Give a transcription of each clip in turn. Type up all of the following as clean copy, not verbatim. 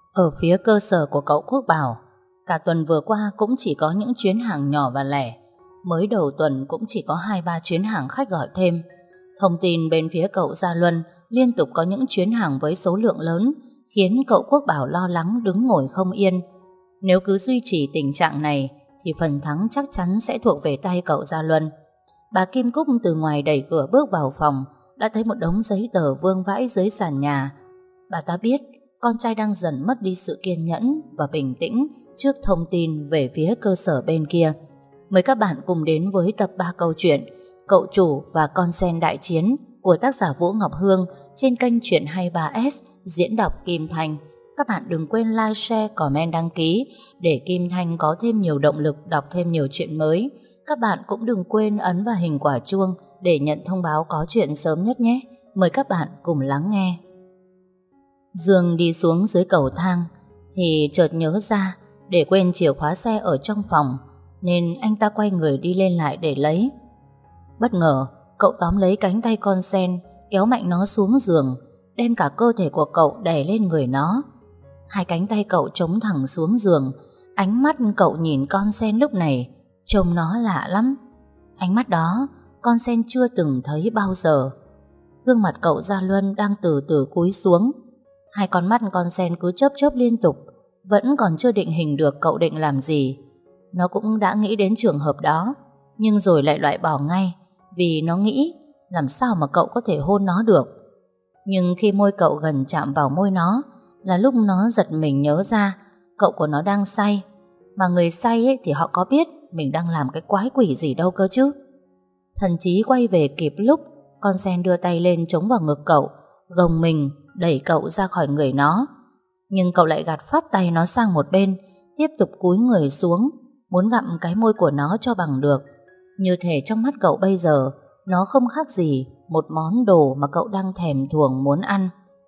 Ở phía cơ sở của cậu Quốc Bảo, cả tuần vừa qua cũng chỉ có những chuyến hàng nhỏ và lẻ. Mới đầu tuần cũng chỉ có 2-3 chuyến hàng khách gọi thêm. Thông tin bên phía cậu Gia Luân liên tục có những chuyến hàng với số lượng lớn, khiến cậu Quốc Bảo lo lắng đứng ngồi không yên. Nếu cứ duy trì tình trạng này thì phần thắng chắc chắn sẽ thuộc về tay cậu Gia Luân. Bà Kim Cúc từ ngoài đẩy cửa bước vào phòng đã thấy một đống giấy tờ vương vãi dưới sàn nhà. Bà ta biết con trai đang dần mất đi sự kiên nhẫn và bình tĩnh trước thông tin về phía cơ sở bên kia. Mời các bạn cùng đến với tập 3 câu chuyện Cậu Chủ và Con Sen Đại Chiến của tác giả Vũ Ngọc Hương trên kênh Chuyện 23S diễn đọc Kim Thanh. Các bạn đừng quên like, share, comment, đăng ký để Kim Thanh có thêm nhiều động lực đọc thêm nhiều chuyện mới. Các bạn cũng đừng quên ấn vào hình quả chuông để nhận thông báo có chuyện sớm nhất nhé. Mời các bạn cùng lắng nghe. Dương đi xuống dưới cầu thang thì chợt nhớ ra để quên chìa khóa xe ở trong phòng, nên anh ta quay người đi lên lại để lấy. Bất ngờ cậu tóm lấy cánh tay con sen, kéo mạnh nó xuống giường, đem cả cơ thể của cậu đè lên người nó. Hai cánh tay cậu chống thẳng xuống giường. Ánh mắt cậu nhìn con sen lúc này trông nó lạ lắm. Ánh mắt đó con sen chưa từng thấy bao giờ. Gương mặt cậu Gia Luân đang từ từ cúi xuống. Hai con mắt con sen cứ chớp chớp liên tục. Vẫn còn chưa định hình được cậu định làm gì. Nó cũng đã nghĩ đến trường hợp đó, nhưng rồi lại loại bỏ ngay, vì nó nghĩ làm sao mà cậu có thể hôn nó được. Nhưng khi môi cậu gần chạm vào môi nó là lúc nó giật mình nhớ ra cậu của nó đang say. Mà người say ấy thì họ có biết mình đang làm cái quái quỷ gì đâu cơ chứ. Thần trí quay về kịp lúc con sen đưa tay lên chống vào ngực cậu, gồng mình đẩy cậu ra khỏi người nó. Nhưng cậu lại gạt phát tay nó sang một bên, tiếp tục cúi người xuống, muốn gặm cái môi của nó cho bằng được. Như thể trong mắt cậu bây giờ nó không khác gì một món đồ mà cậu đang thèm thuồng muốn ăn.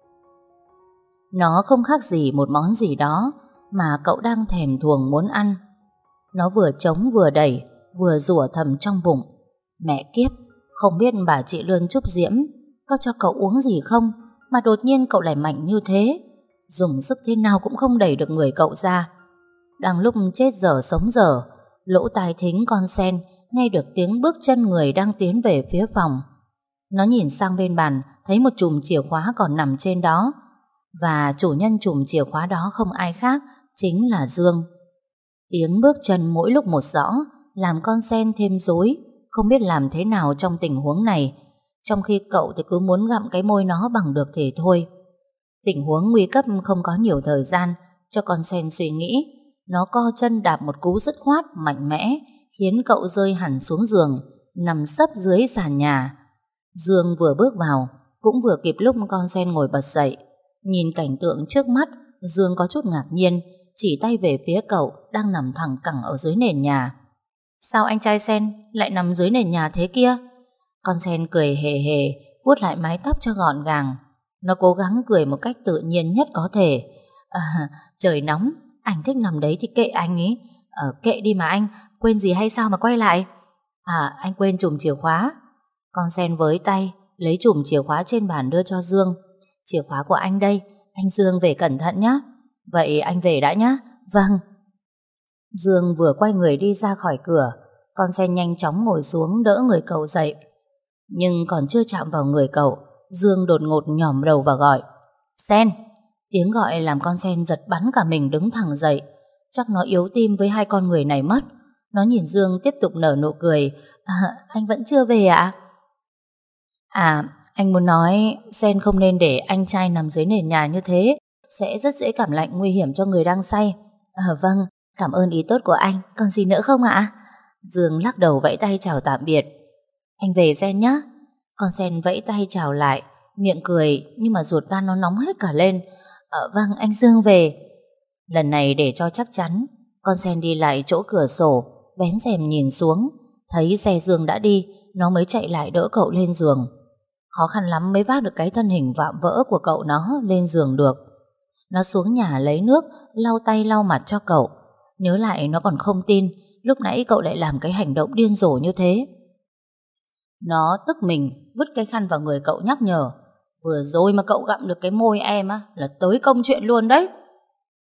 Nó không khác gì một món gì đó mà cậu đang thèm thuồng muốn ăn. Nó vừa chống vừa đẩy, vừa rủa thầm trong bụng. Mẹ kiếp, không biết bà chị Lươn Trúc Diễm có cho cậu uống gì không mà đột nhiên cậu lại mạnh như thế. Dùng sức thế nào cũng không đẩy được người cậu ra. Đang lúc chết dở sống dở, lỗ tai thính con sen nghe được tiếng bước chân người đang tiến về phía phòng. Nó nhìn sang bên bàn, thấy một chùm chìa khóa còn nằm trên đó, và chủ nhân chùm chìa khóa đó không ai khác, chính là Dương. Tiếng bước chân mỗi lúc một rõ làm con sen thêm rối, không biết làm thế nào trong tình huống này, trong khi cậu thì cứ muốn gặm cái môi nó bằng được thì thôi. Tình huống nguy cấp không có nhiều thời gian cho con sen suy nghĩ. Nó co chân đạp một cú dứt khoát mạnh mẽ, khiến cậu rơi hẳn xuống giường, nằm sấp dưới sàn nhà. Dương vừa bước vào cũng vừa kịp lúc con sen ngồi bật dậy. Nhìn cảnh tượng trước mắt, Dương có chút ngạc nhiên, chỉ tay về phía cậu đang nằm thẳng cẳng ở dưới nền nhà. Sao anh trai Sen lại nằm dưới nền nhà thế kia? Con sen cười hề hề, vuốt lại mái tóc cho gọn gàng. Nó cố gắng cười một cách tự nhiên nhất có thể. Trời nóng, anh thích nằm đấy thì kệ anh ý. Kệ đi mà anh, quên gì hay sao mà quay lại? Anh quên chùm chìa khóa. Con sen với tay lấy chùm chìa khóa trên bàn đưa cho Dương. Chìa khóa của anh đây, anh Dương về cẩn thận nhé. Vậy anh về đã nhé. Vâng. Dương vừa quay người đi ra khỏi cửa, con sen nhanh chóng ngồi xuống đỡ người cậu dậy. Nhưng còn chưa chạm vào người cậu, Dương đột ngột nhòm đầu và gọi Sen. Tiếng gọi làm con sen giật bắn cả mình đứng thẳng dậy. Chắc nó yếu tim với hai con người này mất. Nó nhìn Dương tiếp tục nở nụ cười. Anh vẫn chưa về ạ? Anh muốn nói Sen không nên để anh trai nằm dưới nền nhà như thế, sẽ rất dễ cảm lạnh nguy hiểm cho người đang say. Vâng, cảm ơn ý tốt của anh. Còn gì nữa không ạ? Dương lắc đầu vẫy tay chào tạm biệt. Anh về Sen nhé. Con sen vẫy tay chào lại, miệng cười nhưng mà ruột gan nó nóng hết cả lên. Vâng, anh Dương về. Lần này để cho chắc chắn, con sen đi lại chỗ cửa sổ, vén rèm nhìn xuống, thấy xe Dương đã đi, nó mới chạy lại đỡ cậu lên giường. Khó khăn lắm mới vác được cái thân hình vạm vỡ của cậu nó lên giường được. Nó xuống nhà lấy nước, lau tay lau mặt cho cậu. Nhớ lại nó còn không tin lúc nãy cậu lại làm cái hành động điên rồ như thế. Nó tức mình vứt cái khăn vào người cậu nhắc nhở. Vừa rồi mà cậu gặm được cái môi em á là tới công chuyện luôn đấy.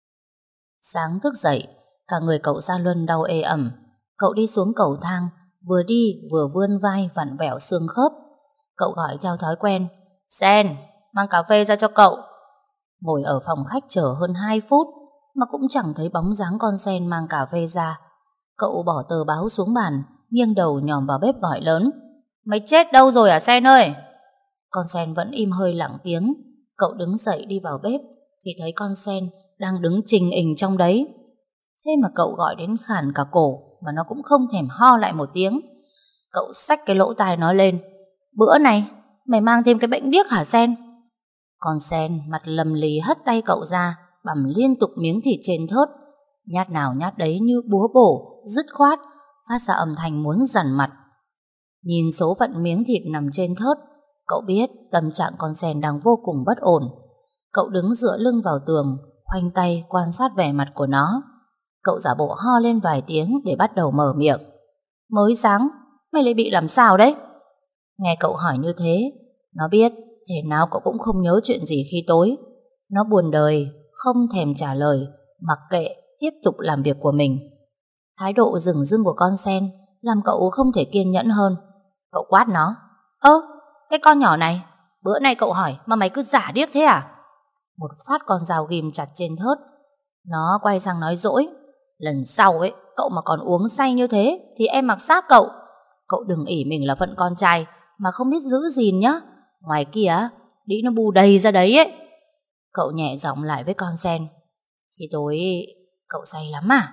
Sáng thức dậy, cả người cậu Gia Luân đau ê ẩm. Cậu đi xuống cầu thang, vừa đi vừa vươn vai vặn vẹo xương khớp. Cậu gọi theo thói quen: Sen, mang cà phê ra cho cậu. Ngồi ở phòng khách chờ hơn 2 phút mà cũng chẳng thấy bóng dáng con Sen mang cà phê ra. Cậu bỏ tờ báo xuống bàn, nghiêng đầu nhòm vào bếp gọi lớn: Mày chết đâu rồi hả Sen ơi? Con Sen vẫn im hơi lặng tiếng. Cậu đứng dậy đi vào bếp thì thấy con Sen đang đứng trình hình trong đấy. Thế mà cậu gọi đến khản cả cổ mà nó cũng không thèm ho lại một tiếng. Cậu xách cái lỗ tai nó lên: Bữa này mày mang thêm cái bệnh điếc hả Sen? Con Sen mặt lầm lì hất tay cậu ra, bằm liên tục miếng thịt trên thớt, nhát nào nhát đấy như búa bổ, dứt khoát, phát ra âm thanh muốn dằn mặt. Nhìn số phận miếng thịt nằm trên thớt, cậu biết tâm trạng con Sen đang vô cùng bất ổn. Cậu đứng dựa lưng vào tường, khoanh tay quan sát vẻ mặt của nó. Cậu giả bộ ho lên vài tiếng để bắt đầu mở miệng: Mới sáng, mày lại bị làm sao đấy? Nghe cậu hỏi như thế, nó biết thế nào cậu cũng không nhớ chuyện gì khi tối. Nó buồn đời, không thèm trả lời, mặc kệ, tiếp tục làm việc của mình. Thái độ dửng dưng của con Sen làm cậu không thể kiên nhẫn hơn. Cậu quát nó: cái con nhỏ này, bữa nay cậu hỏi mà mày cứ giả điếc thế à? Một phát con dao ghim chặt trên thớt. Nó quay sang nói dỗi: Lần sau ấy, cậu mà còn uống say như thế thì em mặc xác cậu. Cậu đừng ỷ mình là phận con trai mà không biết giữ gìn nhá. Ngoài kia đĩ nó bù đầy ra đấy ấy. Cậu nhẹ giọng lại với con Sen: Khi tối cậu say lắm à?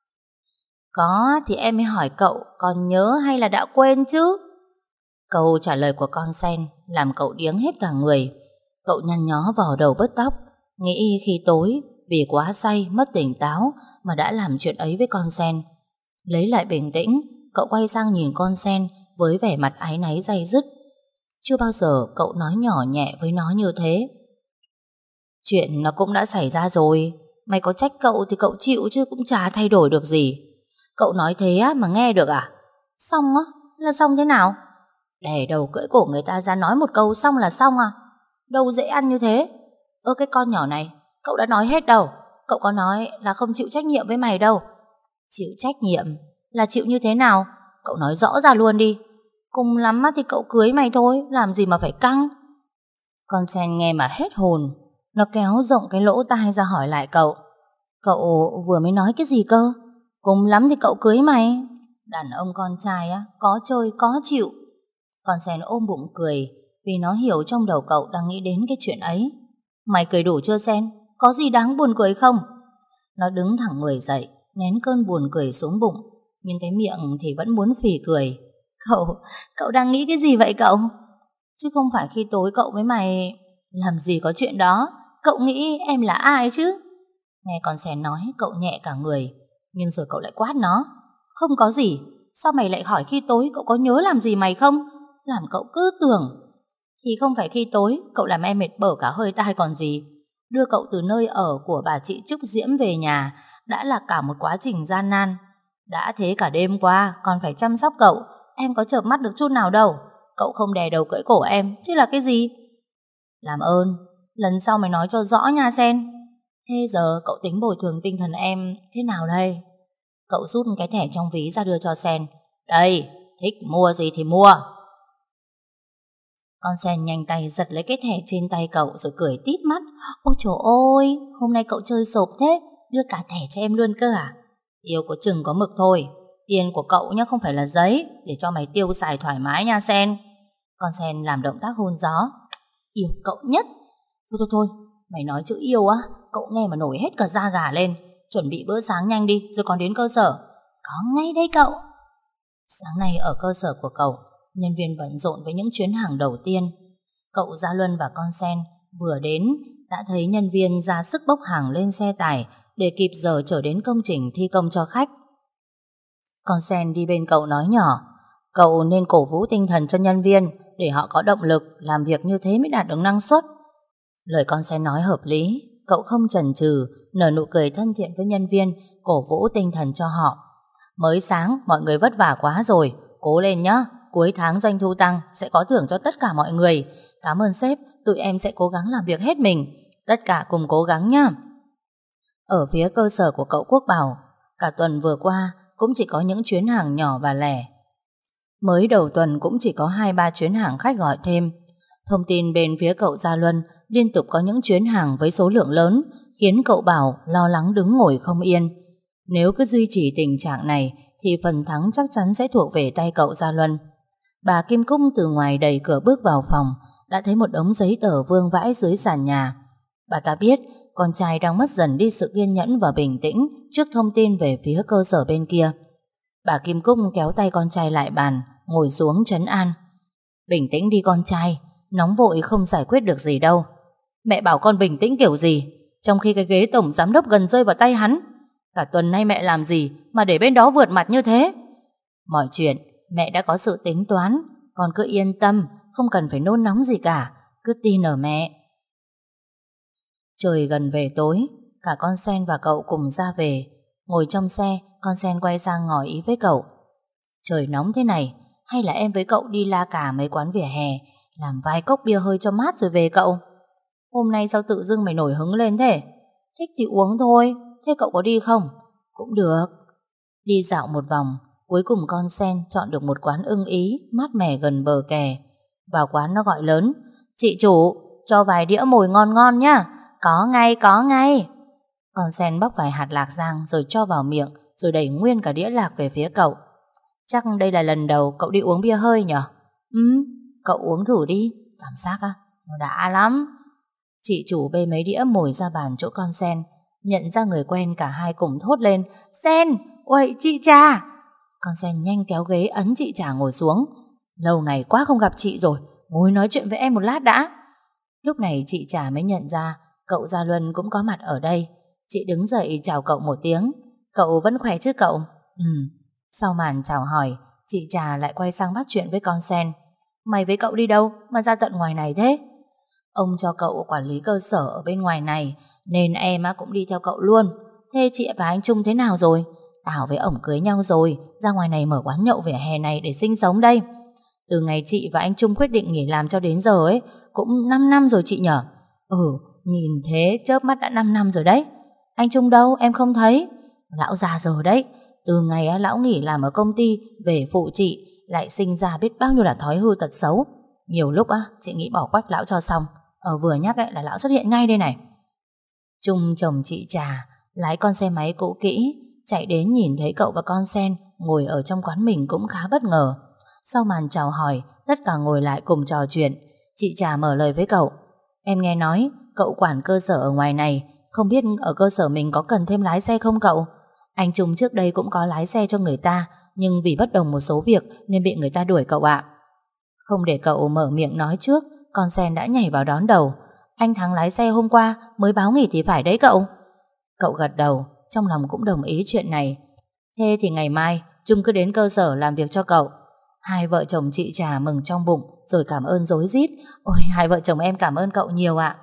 Có thì em mới hỏi cậu còn nhớ hay là đã quên chứ? Câu trả lời của con Sen làm cậu điếng hết cả người. Cậu nhăn nhó vò đầu bứt tóc, nghĩ khi tối vì quá say mất tỉnh táo mà đã làm chuyện ấy với con Sen. Lấy lại bình tĩnh, cậu quay sang nhìn con Sen với vẻ mặt áy náy day dứt. Chưa bao giờ cậu nói nhỏ nhẹ với nó như thế. Chuyện nó cũng đã xảy ra rồi, mày có trách cậu thì cậu chịu chứ cũng chả thay đổi được gì. Cậu nói thế mà nghe được à? Xong á? Là xong thế nào? Đè đầu cưỡi cổ người ta ra nói một câu xong là xong à? Đâu dễ ăn như thế. Cái con nhỏ này, cậu đã nói hết đâu. Cậu có nói là không chịu trách nhiệm với mày đâu. Chịu trách nhiệm là chịu như thế nào? Cậu nói rõ ra luôn đi. Cùng lắm thì cậu cưới mày thôi, làm gì mà phải căng. Con Sen nghe mà hết hồn. Nó kéo rộng cái lỗ tai ra hỏi lại cậu: Cậu vừa mới nói cái gì cơ? Cùng lắm thì cậu cưới mày. Đàn ông con trai có chơi có chịu. Con Sen ôm bụng cười vì nó hiểu trong đầu cậu đang nghĩ đến cái chuyện ấy. Mày cười đủ chưa Sen? Có gì đáng buồn cười không? Nó đứng thẳng người dậy, nén cơn buồn cười xuống bụng, nhưng cái miệng thì vẫn muốn phì cười. Cậu đang nghĩ cái gì vậy cậu? Chứ không phải khi tối cậu với mày... Làm gì có chuyện đó. Cậu nghĩ em là ai chứ? Nghe con Sen nói, cậu nhẹ cả người. Nhưng rồi cậu lại quát nó: Không có gì. Sao mày lại hỏi khi tối cậu có nhớ làm gì mày không? Làm cậu cứ tưởng. Thì không phải khi tối cậu làm em mệt bở cả hơi tai còn gì. Đưa cậu từ nơi ở của bà chị Trúc Diễm về nhà đã là cả một quá trình gian nan. Đã thế cả đêm qua còn phải chăm sóc cậu, em có chợp mắt được chút nào đâu. Cậu không đè đầu cưỡi cổ em chứ là cái gì. Làm ơn, lần sau mày nói cho rõ nha Sen. Thế giờ cậu tính bồi thường tinh thần em thế nào đây? Cậu rút cái thẻ trong ví ra đưa cho Sen. Đây, thích mua gì thì mua. Con Sen nhanh tay giật lấy cái thẻ trên tay cậu rồi cười tít mắt. Ôi trời ơi, hôm nay cậu chơi sộp thế, đưa cả thẻ cho em luôn cơ à? Yêu có chừng có mực thôi. Tiền của cậu nhá, không phải là giấy, để cho mày tiêu xài thoải mái nha Sen. Con Sen làm động tác hôn gió. Yêu cậu nhất. Thôi, mày nói chữ yêu cậu nghe mà nổi hết cả da gà lên. Chuẩn bị bữa sáng nhanh đi, rồi còn đến cơ sở. Có ngay đây cậu. Sáng nay ở cơ sở của cậu, nhân viên bận rộn với những chuyến hàng đầu tiên. Cậu Gia Luân và con Sen vừa đến đã thấy nhân viên ra sức bốc hàng lên xe tải để kịp giờ chở đến công trình thi công cho khách. Con Sen đi bên cậu nói nhỏ: Cậu nên cổ vũ tinh thần cho nhân viên để họ có động lực, làm việc như thế mới đạt được năng suất. Lời con Sen nói hợp lý. Cậu không chần chừ, nở nụ cười thân thiện với nhân viên, cổ vũ tinh thần cho họ. Mới sáng mọi người vất vả quá rồi, cố lên nhá. Cuối tháng doanh thu tăng sẽ có thưởng cho tất cả mọi người. Cảm ơn sếp, tụi em sẽ cố gắng làm việc hết mình. Tất cả cùng cố gắng nhá. Ở phía cơ sở của cậu Quốc Bảo, cả tuần vừa qua cũng chỉ có những chuyến hàng nhỏ và lẻ. Mới đầu tuần cũng chỉ có 2-3 chuyến hàng khách gọi thêm. Thông tin bên phía cậu Gia Luân liên tục có những chuyến hàng với số lượng lớn, khiến cậu Bảo lo lắng đứng ngồi không yên. Nếu cứ duy trì tình trạng này thì phần thắng chắc chắn sẽ thuộc về tay cậu Gia Luân. Bà Kim Cúc từ ngoài đẩy cửa bước vào phòng, đã thấy một đống giấy tờ vương vãi dưới sàn nhà. Bà ta biết con trai đang mất dần đi sự kiên nhẫn và bình tĩnh trước thông tin về phía cơ sở bên kia. Bà Kim Cúc kéo tay con trai lại bàn, ngồi xuống trấn an. Bình tĩnh đi con trai, nóng vội không giải quyết được gì đâu. Mẹ bảo con bình tĩnh kiểu gì, trong khi cái ghế tổng giám đốc gần rơi vào tay hắn. Cả tuần nay mẹ làm gì mà để bên đó vượt mặt như thế? Mọi chuyện mẹ đã có sự tính toán, con cứ yên tâm, không cần phải nôn nóng gì cả, cứ tin ở mẹ. Trời gần về tối, cả con Sen và cậu cùng ra về. Ngồi trong xe, con Sen quay sang ngỏ ý với cậu. Trời nóng thế này, hay là em với cậu đi la cà mấy quán vỉa hè, làm vài cốc bia hơi cho mát rồi về cậu? Hôm nay sao tự dưng mày nổi hứng lên thế? Thích thì uống thôi, thế cậu có đi không? Cũng được. Đi dạo một vòng, cuối cùng con Sen chọn được một quán ưng ý, mát mẻ gần bờ kè. Vào quán nó gọi lớn, chị chủ, cho vài đĩa mồi ngon ngon nhá. Có ngay, có ngay. Con Sen bóc vài hạt lạc rang rồi cho vào miệng, rồi đẩy nguyên cả đĩa lạc về phía cậu. Chắc đây là lần đầu cậu đi uống bia hơi nhở? Cậu uống thử đi, cảm giác nó đã lắm. Chị chủ bê mấy đĩa mồi ra bàn chỗ con Sen, nhận ra người quen cả hai cùng thốt lên. Sen, ôi chị Trà. Con Sen nhanh kéo ghế ấn chị Trà ngồi xuống. Lâu ngày quá không gặp chị rồi, ngồi nói chuyện với em một lát đã. Lúc này chị Trà mới nhận ra cậu Gia Luân cũng có mặt ở đây. Chị đứng dậy chào cậu một tiếng. Cậu vẫn khỏe chứ cậu? Sau màn chào hỏi, chị Trà lại quay sang bắt chuyện với con Sen. Mày với cậu đi đâu mà ra tận ngoài này thế? Ông cho cậu quản lý cơ sở ở bên ngoài này, nên em cũng đi theo cậu luôn. Thế chị và anh Trung thế nào rồi? Tao với ổng cưới nhau rồi, ra ngoài này mở quán nhậu vỉa hè này để sinh sống đây. Từ ngày chị và anh Trung quyết định nghỉ làm cho đến giờ ấy, cũng 5 năm rồi chị nhở? Nhìn thế chớp mắt đã 5 năm rồi đấy. Anh Trung đâu, em không thấy. Lão già rồi đấy. Từ ngày lão nghỉ làm ở công ty, về phụ chị, lại sinh ra biết bao nhiêu là thói hư tật xấu. Nhiều lúc chị nghĩ bỏ quách lão cho xong. Vừa nhắc là lão xuất hiện ngay đây này. Trung chồng chị Trà lái con xe máy cũ kỹ, chạy đến nhìn thấy cậu và con Sen ngồi ở trong quán mình cũng khá bất ngờ. Sau màn chào hỏi, tất cả ngồi lại cùng trò chuyện. Chị Trà mở lời với cậu. Em nghe nói cậu quản cơ sở ở ngoài này, không biết ở cơ sở mình có cần thêm lái xe không cậu? Anh Trung trước đây cũng có lái xe cho người ta, nhưng vì bất đồng một số việc nên bị người ta đuổi cậu ạ. Không để cậu mở miệng nói trước, con Sen đã nhảy vào đón đầu. Anh Thắng lái xe hôm qua mới báo nghỉ thì phải đấy cậu. Cậu gật đầu, trong lòng cũng đồng ý chuyện này. Thế thì ngày mai Trung cứ đến cơ sở làm việc cho cậu. Hai vợ chồng chị Trà mừng trong bụng, rồi cảm ơn rối rít. Ôi, hai vợ chồng em cảm ơn cậu nhiều ạ.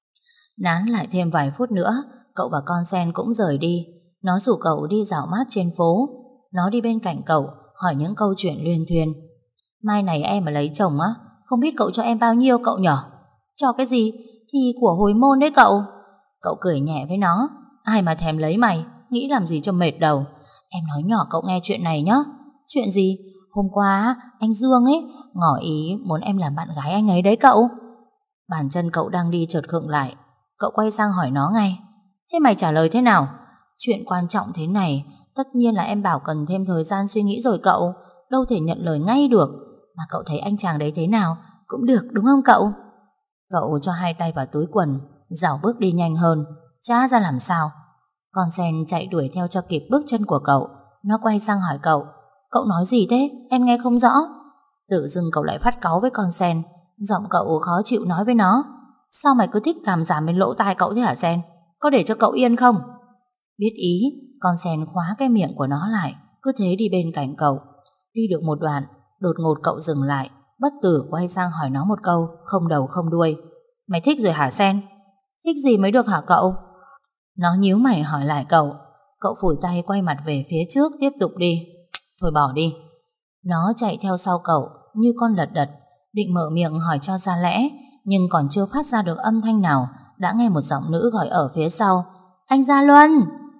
Nán lại thêm vài phút nữa, cậu và con Sen cũng rời đi. Nó rủ cậu đi dạo mát trên phố. Nó đi bên cạnh cậu, hỏi những câu chuyện luyên thuyên. Mai này em mà lấy chồng không biết cậu cho em bao nhiêu cậu nhở? Cho cái gì? Thì của hồi môn đấy cậu. Cậu cười nhẹ với nó. Ai mà thèm lấy mày, nghĩ làm gì cho mệt đầu. Em nói nhỏ cậu nghe chuyện này nhá. Chuyện gì? Hôm qua anh Dương ấy ngỏ ý muốn em làm bạn gái anh ấy đấy cậu. Bàn chân cậu đang đi chợt khựng lại. Cậu quay sang hỏi nó ngay. Thế mày trả lời thế nào? Chuyện quan trọng thế này, tất nhiên là em bảo cần thêm thời gian suy nghĩ rồi cậu. Đâu thể nhận lời ngay được. Mà cậu thấy anh chàng đấy thế nào? Cũng được đúng không cậu? Cậu cho hai tay vào túi quần, dạo bước đi nhanh hơn. Chả ra làm sao. Con Sen chạy đuổi theo cho kịp bước chân của cậu. Nó quay sang hỏi cậu. Cậu nói gì thế? Em nghe không rõ. Tự dưng cậu lại phát cáu với con Sen. Giọng cậu khó chịu nói với nó. Sao mày cứ thích cảm giảm bên lỗ tai cậu thế hả Sen? Có để cho cậu yên không? Biết ý, con Sen khóa cái miệng của nó lại, cứ thế đi bên cạnh cậu. Đi được một đoạn, đột ngột cậu dừng lại, bất tử quay sang hỏi nó một câu, không đầu không đuôi. Mày thích rồi hả Sen? Thích gì mới được hả cậu? Nó nhíu mày hỏi lại cậu. Cậu phủi tay quay mặt về phía trước, tiếp tục đi. Thôi bỏ đi. Nó chạy theo sau cậu như con lật đật, định mở miệng hỏi cho ra lẽ, nhưng còn chưa phát ra được âm thanh nào, đã nghe một giọng nữ gọi ở phía sau. Anh Gia Luân!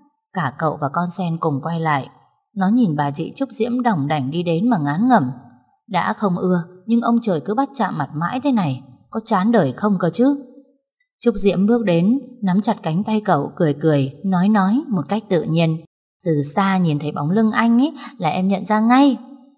Cả cậu và con sen cùng quay lại. Nó nhìn bà chị Trúc Diễm đỏng đảnh đi đến mà ngán ngẩm. Đã không ưa, nhưng ông trời cứ bắt chạm mặt mãi thế này, có chán đời không cơ chứ? Trúc Diễm bước đến, nắm chặt cánh tay cậu, cười cười, nói một cách tự nhiên. Từ xa nhìn thấy bóng lưng anh ấy là em nhận ra ngay.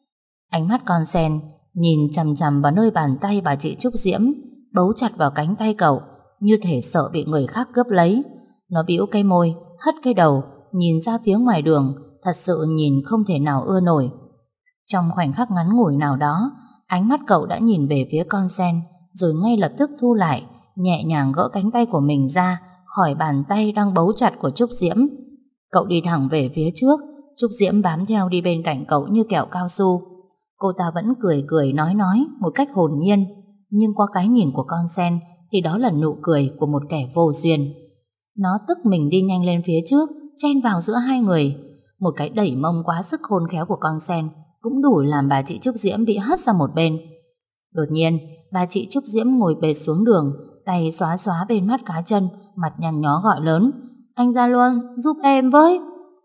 Ánh mắt con sen nhìn chằm chằm vào nơi bàn tay bà chị Trúc Diễm, bấu chặt vào cánh tay cậu, như thể sợ bị người khác cướp lấy. Nó bĩu cái môi, hất cái đầu, nhìn ra phía ngoài đường, thật sự nhìn không thể nào ưa nổi. Trong khoảnh khắc ngắn ngủi nào đó, ánh mắt cậu đã nhìn về phía con sen, rồi ngay lập tức thu lại, nhẹ nhàng gỡ cánh tay của mình ra khỏi bàn tay đang bấu chặt của Trúc Diễm. Cậu đi thẳng về phía trước, Trúc Diễm bám theo đi bên cạnh cậu như kẹo cao su. Cô ta vẫn cười cười nói một cách hồn nhiên, nhưng qua cái nhìn của con sen thì đó là nụ cười của một kẻ vô duyên. Nó tức mình đi nhanh lên phía trước, chen vào giữa hai người. Một cái đẩy mông quá sức khôn khéo của con sen cũng đủ làm bà chị Trúc Diễm bị hất sang một bên. Đột nhiên, bà chị Trúc Diễm ngồi bệt xuống đường, tay xóa xóa bên mắt cá chân, mặt nhăn nhó gọi lớn: Anh Gia Luân, giúp em với!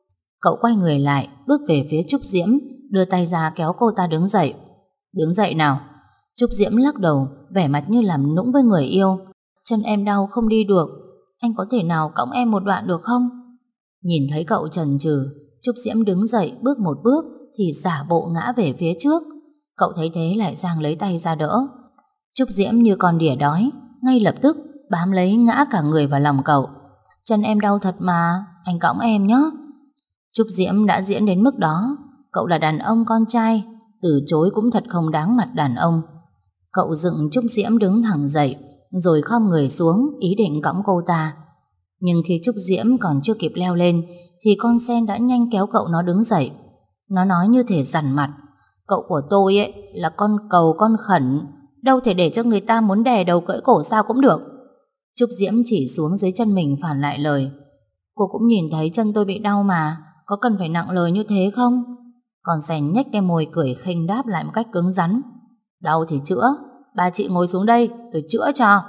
Cậu quay người lại, bước về phía Trúc Diễm, đưa tay ra kéo cô ta đứng dậy. Đứng dậy nào! Trúc Diễm lắc đầu, vẻ mặt như làm nũng với người yêu. Chân em đau không đi được, anh có thể nào cõng em một đoạn được không? Nhìn thấy cậu chần chừ, Trúc Diễm đứng dậy bước một bước thì giả bộ ngã về phía trước. Cậu thấy thế lại giang lấy tay ra đỡ. Trúc Diễm như con đỉa đói, ngay lập tức bám lấy ngã cả người vào lòng cậu. Chân em đau thật mà, anh cõng em nhé. Trúc Diễm đã diễn đến mức đó. Cậu là đàn ông con trai, từ chối cũng thật không đáng mặt đàn ông. Cậu dựng Trúc Diễm đứng thẳng dậy, rồi khom người xuống ý định cõng cô ta. Nhưng khi Trúc Diễm còn chưa kịp leo lên thì con sen đã nhanh kéo cậu nó đứng dậy. Nó nói như thể dằn mặt: Cậu của tôi ấy là con cầu con khẩn, đâu thể để cho người ta muốn đè đầu cưỡi cổ sao cũng được. Trúc Diễm chỉ xuống dưới chân mình phản lại lời: Cô cũng nhìn thấy chân tôi bị đau mà, có cần phải nặng lời như thế không? Con sen nhếch cái môi cười khinh đáp lại một cách cứng rắn: Đau thì chữa, bà chị ngồi xuống đây tôi chữa cho.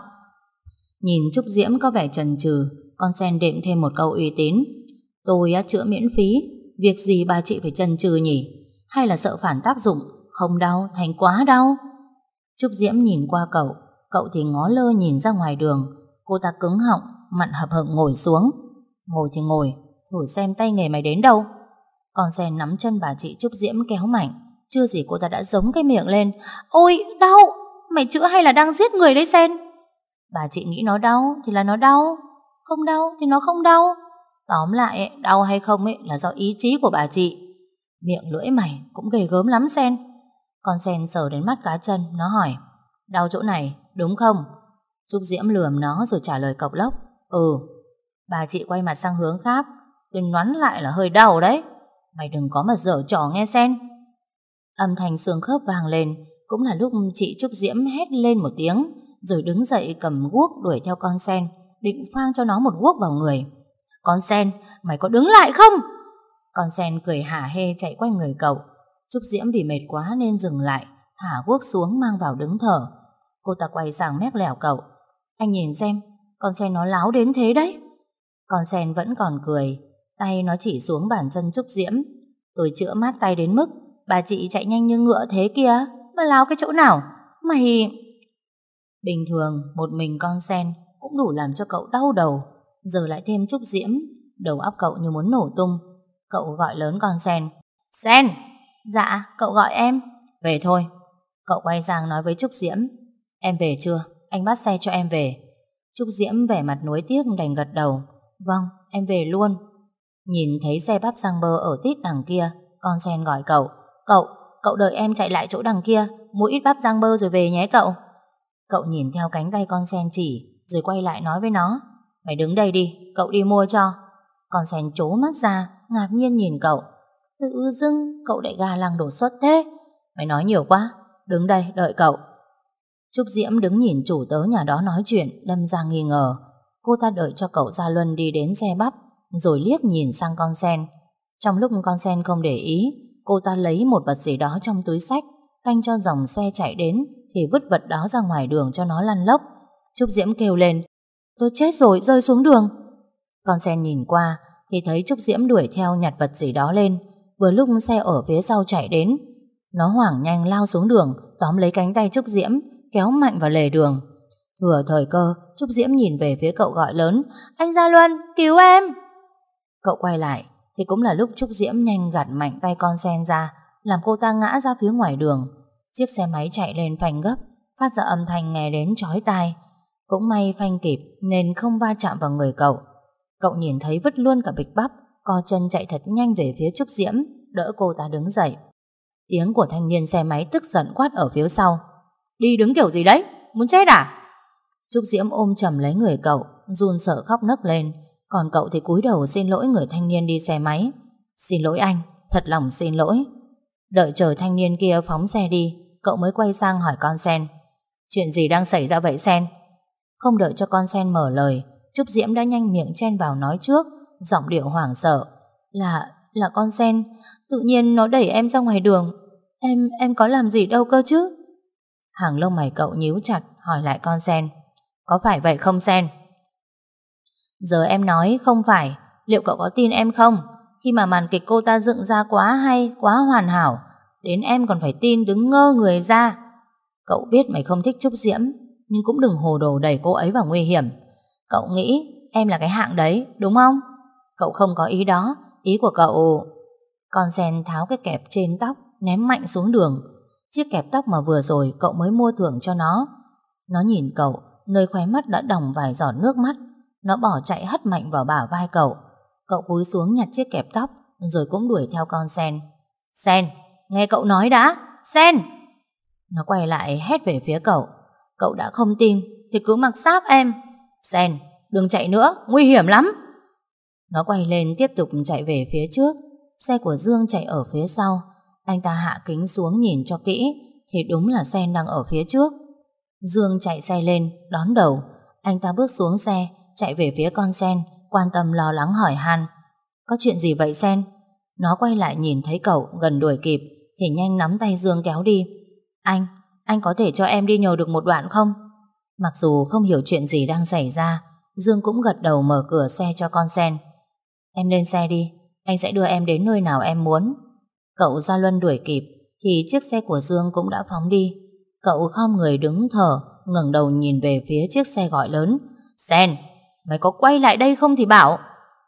Nhìn Trúc Diễm có vẻ chần chừ, con sen đệm thêm một câu uy tín: Tôi chữa miễn phí, việc gì bà chị phải chần chừ nhỉ? Hay là sợ phản tác dụng, không đau thành quá đau? Trúc Diễm nhìn qua cậu, cậu thì ngó lơ nhìn ra ngoài đường. Cô ta cứng họng, mặn hậm hực ngồi xuống. Ngồi thì ngồi, thử xem tay nghề mày đến đâu. Con sen nắm chân bà chị Trúc Diễm kéo mạnh, chưa gì cô ta đã giống cái miệng lên: Ôi đau, mày chữa hay là đang giết người đấy Sen? Bà chị nghĩ nó đau thì là nó đau, không đau thì nó không đau. Tóm lại ấy, đau hay không ấy là do ý chí của bà chị. Miệng lưỡi mày cũng ghê gớm lắm Sen. Con sen sờ đến mắt cá chân, nó hỏi: Đau chỗ này đúng không? Trúc Diễm lườm nó rồi trả lời cộc lốc: Ừ. Bà chị quay mặt sang hướng khác: Tôi đoán lại là hơi đau đấy. Mày đừng có mà giở trò nghe Sen. Âm thanh xương khớp vang lên, cũng là lúc chị Trúc Diễm hét lên một tiếng, rồi đứng dậy cầm guốc đuổi theo con sen, định phang cho nó một guốc vào người. Con sen, mày có đứng lại không? Con sen cười hả hê chạy quanh người cậu. Trúc Diễm vì mệt quá nên dừng lại, thả guốc xuống mang vào đứng thở. Cô ta quay sang mét lẻo cậu: Anh nhìn xem, con sen nó láo đến thế đấy. Con sen vẫn còn cười, tay nó chỉ xuống bàn chân Trúc Diễm: Tôi chữa mát tay đến mức bà chị chạy nhanh như ngựa thế kia mà láo cái chỗ nào? Mày... Bình thường một mình con sen cũng đủ làm cho cậu đau đầu, giờ lại thêm Trúc Diễm, đầu óc cậu như muốn nổ tung. Cậu gọi lớn con sen: Sen! Dạ, cậu gọi em. Về thôi. Cậu quay sang nói với Trúc Diễm: Em về chưa? Anh bắt xe cho em về. Trúc Diễm vẻ mặt nuối tiếc đành gật đầu: Vâng, em về luôn. Nhìn thấy xe bắp sang bơ ở tít đằng kia, con sen gọi cậu: Cậu đợi em chạy lại chỗ đằng kia, mua ít bắp rang bơ rồi về nhé cậu. Cậu nhìn theo cánh tay con sen chỉ, rồi quay lại nói với nó: Mày đứng đây đi, cậu đi mua cho. Con sen trố mắt ra, ngạc nhiên nhìn cậu. Tự dưng cậu lại ga lăng đột xuất thế. Mày nói nhiều quá, đứng đây đợi cậu. Trúc Diễm đứng nhìn chủ tớ nhà đó nói chuyện, đâm ra nghi ngờ. Cô ta đợi cho cậu Gia Luân đi đến xe bắp, rồi liếc nhìn sang con sen. Trong lúc con sen không để ý, cô ta lấy một vật gì đó trong túi xách, canh cho dòng xe chạy đến thì vứt vật đó ra ngoài đường cho nó lăn lóc. Trúc Diễm kêu lên: Tôi chết rồi, rơi xuống đường. Con sen nhìn qua thì thấy Trúc Diễm đuổi theo nhặt vật gì đó lên. Vừa lúc xe ở phía sau chạy đến, nó hoảng nhanh lao xuống đường, tóm lấy cánh tay Trúc Diễm, kéo mạnh vào lề đường. Thừa thời cơ, Trúc Diễm nhìn về phía cậu gọi lớn: "Anh Gia Luân, cứu em!" Cậu quay lại thì cũng là lúc Trúc Diễm nhanh gạt mạnh tay con sen ra, làm cô ta ngã ra phía ngoài đường. Chiếc xe máy chạy lên phanh gấp, phát ra âm thanh nghe đến chói tai. Cũng may phanh kịp nên không va chạm vào người cậu. Cậu nhìn thấy vứt luôn cả bịch bắp, co chân chạy thật nhanh về phía Trúc Diễm, đỡ cô ta đứng dậy. Tiếng của thanh niên xe máy tức giận quát ở phía sau: "Đi đứng kiểu gì đấy, muốn chết à?" Trúc Diễm ôm chầm lấy người cậu, run sợ khóc nấc lên. Còn cậu thì cúi đầu xin lỗi người thanh niên đi xe máy: "Xin lỗi anh, thật lòng xin lỗi." Đợi chờ thanh niên kia phóng xe đi, cậu mới quay sang hỏi con sen: "Chuyện gì đang xảy ra vậy Sen?" Không đợi cho con sen mở lời, Trúc Diễm đã nhanh miệng chen vào nói trước, giọng điệu hoảng sợ: Là con sen, tự nhiên nó đẩy em ra ngoài đường. Em có làm gì đâu cơ chứ?" Hàng lông mày cậu nhíu chặt, hỏi lại con sen: "Có phải vậy không Sen?" Giờ em nói không phải, liệu cậu có tin em không? Khi mà màn kịch cô ta dựng ra quá hay, quá hoàn hảo, đến em còn phải tin đứng ngơ người ra. Cậu biết mày không thích Trúc Diễm, nhưng cũng đừng hồ đồ đẩy cô ấy vào nguy hiểm. Cậu nghĩ em là cái hạng đấy, đúng không? Cậu không có ý đó, ý của cậu... Con sen tháo cái kẹp trên tóc, ném mạnh xuống đường. Chiếc kẹp tóc mà vừa rồi cậu mới mua thưởng cho nó. Nó nhìn cậu, nơi khóe mắt đã đọng vài giọt nước mắt. Nó bỏ chạy hất mạnh vào bả vai cậu. Cậu cúi xuống nhặt chiếc kẹp tóc, rồi cũng đuổi theo con sen. "Sen, nghe cậu nói đã, Sen!" Nó quay lại hét về phía cậu. "Cậu đã không tin thì cứ mặc xác em. Sen, đừng chạy nữa, nguy hiểm lắm." Nó quay lên tiếp tục chạy về phía trước. Xe của Dương chạy ở phía sau. Anh ta hạ kính xuống nhìn cho kỹ thì đúng là Sen đang ở phía trước. Dương chạy xe lên đón đầu. Anh ta bước xuống xe, chạy về phía con sen, quan tâm lo lắng hỏi han: "Có chuyện gì vậy Sen?" Nó quay lại nhìn thấy cậu gần đuổi kịp thì nhanh nắm tay Dương kéo đi. Anh có thể cho em đi nhờ được một đoạn không?" Mặc dù không hiểu chuyện gì đang xảy ra, Dương cũng gật đầu mở cửa xe cho con sen. "Em lên xe đi, anh sẽ đưa em đến nơi nào em muốn." Cậu Gia Luân đuổi kịp thì chiếc xe của Dương cũng đã phóng đi. Cậu khom người đứng thở, ngẩng đầu nhìn về phía chiếc xe gọi lớn: "Sen, mày có quay lại đây không thì bảo."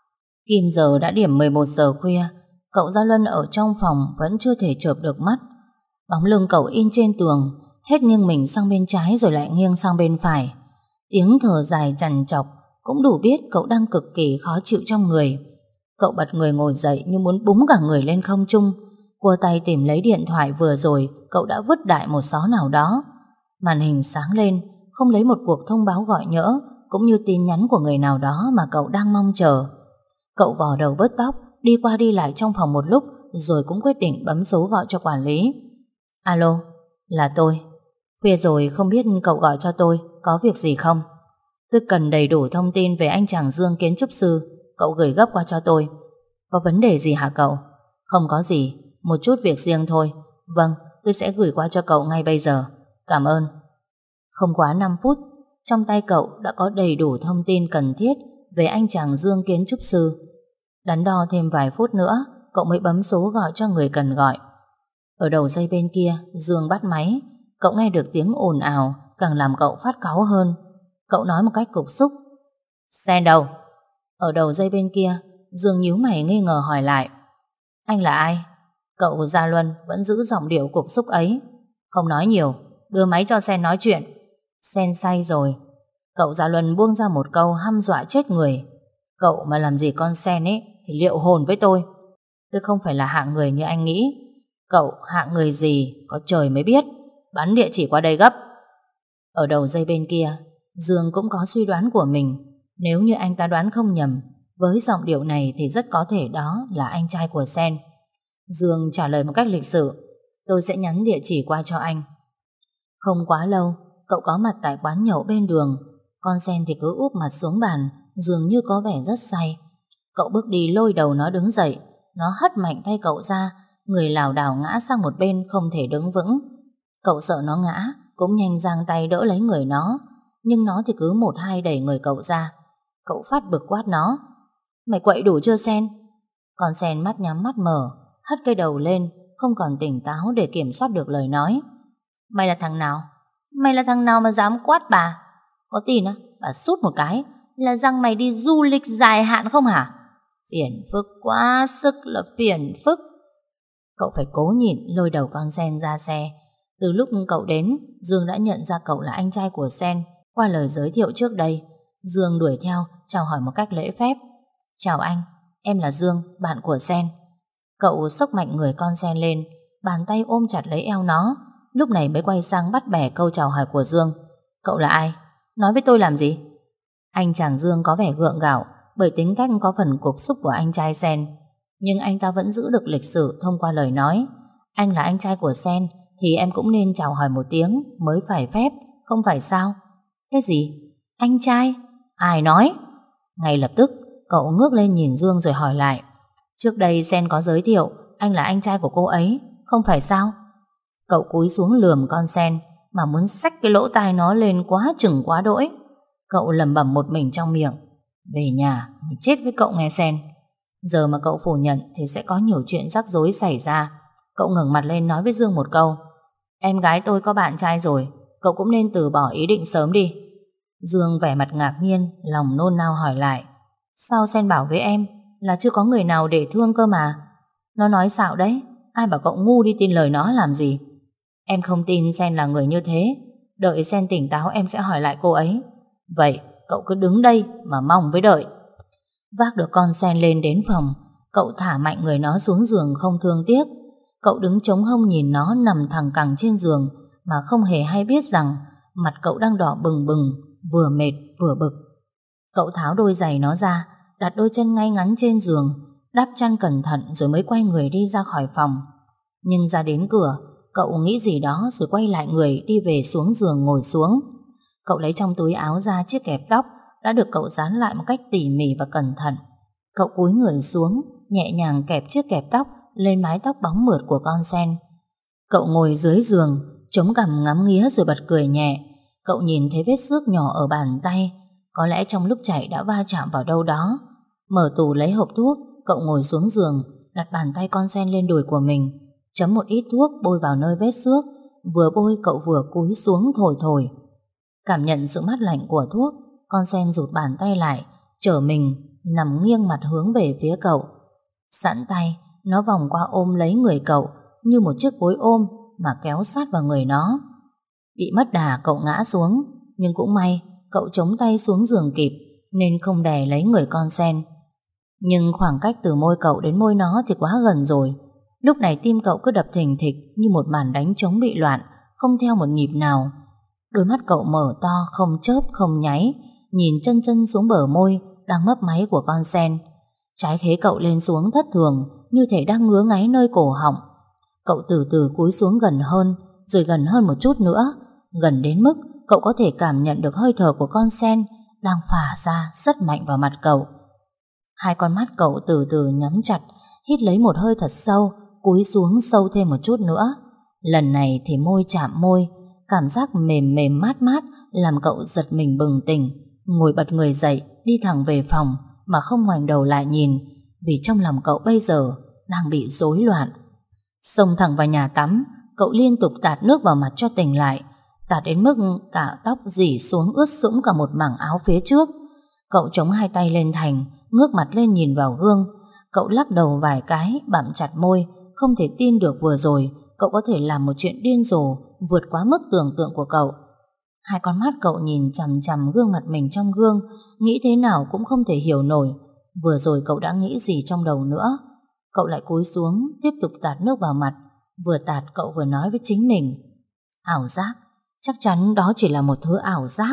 Kim giờ đã điểm 11 giờ khuya. Cậu Gia Luân ở trong phòng vẫn chưa thể chợp được mắt. Bóng lưng cậu in trên tường, hết nghiêng mình sang bên trái rồi lại nghiêng sang bên phải. Tiếng thở dài trằn trọc cũng đủ biết cậu đang cực kỳ khó chịu trong người. Cậu bật người ngồi dậy như muốn búng cả người lên không trung, cua tay tìm lấy điện thoại vừa rồi cậu đã vứt đại một xó nào đó. Màn hình sáng lên, không lấy một cuộc thông báo gọi nhỡ cũng như tin nhắn của người nào đó mà cậu đang mong chờ. Cậu vò đầu bứt tóc, đi qua đi lại trong phòng một lúc rồi cũng quyết định bấm số gọi cho quản lý. "Alo, là tôi. Khuya rồi không biết cậu gọi cho tôi có việc gì không? Tôi cần đầy đủ thông tin về anh chàng Dương kiến trúc sư. Cậu gửi gấp qua cho tôi. Có vấn đề gì hả cậu?" "Không có gì, một chút việc riêng thôi." "Vâng, tôi sẽ gửi qua cho cậu ngay bây giờ. Cảm ơn." Không quá 5 phút, trong tay cậu đã có đầy đủ thông tin cần thiết về anh chàng Dương kiến trúc sư. Đắn đo thêm vài phút nữa, cậu mới bấm số gọi cho người cần gọi. Ở đầu dây bên kia, Dương bắt máy. Cậu nghe được tiếng ồn ào, càng làm cậu phát cáu hơn. Cậu nói một cách cục xúc: "Sen đâu?" Ở đầu dây bên kia, Dương nhíu mày nghi ngờ hỏi lại: "Anh là ai?" Cậu Gia Luân vẫn giữ giọng điệu cục xúc ấy. Không nói nhiều, đưa máy cho Sen nói chuyện. Sen say rồi. Cậu Gia Luân buông ra một câu hăm dọa chết người. Cậu mà làm gì con Sen ấy thì liệu hồn với tôi. Tôi không phải là hạng người như anh nghĩ. Cậu hạng người gì có trời mới biết. Bắn địa chỉ qua đây gấp. Ở đầu dây bên kia, Dương cũng có suy đoán của mình. Nếu như anh ta đoán không nhầm, với giọng điệu này thì rất có thể đó là anh trai của Sen. Dương trả lời một cách lịch sự: "Tôi sẽ nhắn địa chỉ qua cho anh." Không quá lâu, cậu có mặt tại quán nhậu bên đường. Con Sen thì cứ úp mặt xuống bàn, dường như có vẻ rất say. Cậu bước đi lôi đầu nó đứng dậy. Nó hất mạnh tay cậu ra, người lảo đảo ngã sang một bên không thể đứng vững. Cậu sợ nó ngã, cũng nhanh giang tay đỡ lấy người nó, nhưng nó thì cứ một hai đẩy người cậu ra. Cậu phát bực quát nó: Mày quậy đủ chưa Sen? Con Sen mắt nhắm mắt mở, hất cái đầu lên, không còn tỉnh táo để kiểm soát được lời nói. Mày là thằng nào? Mày là thằng nào mà dám quát bà? Có tin á, bà sút một cái là rằng mày đi du lịch dài hạn không hả? Phiền phức quá sức là phiền phức. Cậu phải cố nhịn lôi đầu con Sen ra xe. Từ lúc cậu đến, Dương đã nhận ra cậu là anh trai của Sen. Qua lời giới thiệu trước đây, Dương đuổi theo, chào hỏi một cách lễ phép. Chào anh, em là Dương, bạn của Sen. Cậu xốc mạnh người con Sen lên, bàn tay ôm chặt lấy eo nó, lúc này mới quay sang bắt bẻ câu chào hỏi của Dương. Cậu là ai? Nói với tôi làm gì? Anh chàng Dương có vẻ gượng gạo bởi tính cách có phần cục xúc của anh trai Sen, nhưng anh ta vẫn giữ được lịch sự thông qua lời nói. Anh là anh trai của Sen thì em cũng nên chào hỏi một tiếng mới phải phép, không phải sao? Cái gì? Anh trai? Ai nói? Ngay lập tức cậu ngước lên nhìn Dương rồi hỏi lại. Trước đây Sen có giới thiệu anh là anh trai của cô ấy, không phải sao? Cậu cúi xuống lườm con Sen mà muốn xách cái lỗ tai nó lên quá chừng quá đỗi. Cậu lẩm bẩm một mình trong miệng. Về nhà mình chết với cậu nghe Sen. Giờ mà cậu phủ nhận thì sẽ có nhiều chuyện rắc rối xảy ra. Cậu ngẩng mặt lên nói với Dương một câu. Em gái tôi có bạn trai rồi, cậu cũng nên từ bỏ ý định sớm đi. Dương vẻ mặt ngạc nhiên, lòng nôn nao hỏi lại. Sao Sen bảo với em là chưa có người nào để thương cơ mà? Nó nói xạo đấy, ai bảo cậu ngu đi tin lời nó làm gì? Em không tin Sen là người như thế. Đợi Sen tỉnh táo em sẽ hỏi lại cô ấy. Vậy cậu cứ đứng đây mà mong với đợi. Vác được con Sen lên đến phòng, cậu thả mạnh người nó xuống giường không thương tiếc. Cậu đứng chống hông nhìn nó nằm thẳng cẳng trên giường mà không hề hay biết rằng mặt cậu đang đỏ bừng bừng, vừa mệt vừa bực. Cậu tháo đôi giày nó ra, đặt đôi chân ngay ngắn trên giường, đắp chăn cẩn thận rồi mới quay người đi ra khỏi phòng. Nhưng ra đến cửa, cậu nghĩ gì đó rồi quay lại người đi về xuống giường ngồi xuống. Cậu lấy trong túi áo ra chiếc kẹp tóc đã được cậu dán lại một cách tỉ mỉ và cẩn thận. Cậu cúi người xuống, nhẹ nhàng kẹp chiếc kẹp tóc lên mái tóc bóng mượt của con Sen. Cậu ngồi dưới giường, chống cằm ngắm nghía rồi bật cười nhẹ. Cậu nhìn thấy vết xước nhỏ ở bàn tay, có lẽ trong lúc chạy đã va chạm vào đâu đó. Mở tủ lấy hộp thuốc, cậu ngồi xuống giường, đặt bàn tay con Sen lên đùi của mình, chấm một ít thuốc bôi vào nơi vết xước. Vừa bôi cậu vừa cúi xuống thổi thổi. Cảm nhận sự mát lạnh của thuốc, con Sen rụt bàn tay lại, trở mình nằm nghiêng mặt hướng về phía cậu. Sẵn tay, nó vòng qua ôm lấy người cậu như một chiếc gối ôm mà kéo sát vào người nó. Bị mất đà cậu ngã xuống, nhưng cũng may cậu chống tay xuống giường kịp nên không đè lấy người con Sen. Nhưng khoảng cách từ môi cậu đến môi nó thì quá gần rồi. Lúc này tim cậu cứ đập thình thịch như một màn đánh trống bị loạn, không theo một nhịp nào. Đôi mắt cậu mở to không chớp không nháy, nhìn chân chân xuống bờ môi đang mấp máy của con Sen. Trái khế cậu lên xuống thất thường, như thể đang ngứa ngáy nơi cổ họng. Cậu từ từ cúi xuống gần hơn, rồi gần hơn một chút nữa, gần đến mức cậu có thể cảm nhận được hơi thở của con Sen đang phả ra rất mạnh vào mặt cậu. Hai con mắt cậu từ từ nhắm chặt, hít lấy một hơi thật sâu, cúi xuống sâu thêm một chút nữa. Lần này thì môi chạm môi, cảm giác mềm mềm mát mát làm cậu giật mình bừng tỉnh, ngồi bật người dậy, đi thẳng về phòng mà không ngoảnh đầu lại nhìn, vì trong lòng cậu bây giờ đang bị rối loạn. Xông thẳng vào nhà tắm, cậu liên tục tạt nước vào mặt cho tỉnh lại, tạt đến mức cả tóc rỉ xuống ướt sũng cả một mảng áo phía trước. Cậu chống hai tay lên thành, ngước mặt lên nhìn vào gương. Cậu lắc đầu vài cái, bặm chặt môi, không thể tin được vừa rồi cậu có thể làm một chuyện điên rồ vượt quá mức tưởng tượng của cậu. Hai con mắt cậu nhìn chằm chằm gương mặt mình trong gương, nghĩ thế nào cũng không thể hiểu nổi vừa rồi cậu đã nghĩ gì trong đầu nữa. Cậu lại cúi xuống tiếp tục tạt nước vào mặt. Vừa tạt cậu vừa nói với chính mình, ảo giác, chắc chắn đó chỉ là một thứ ảo giác.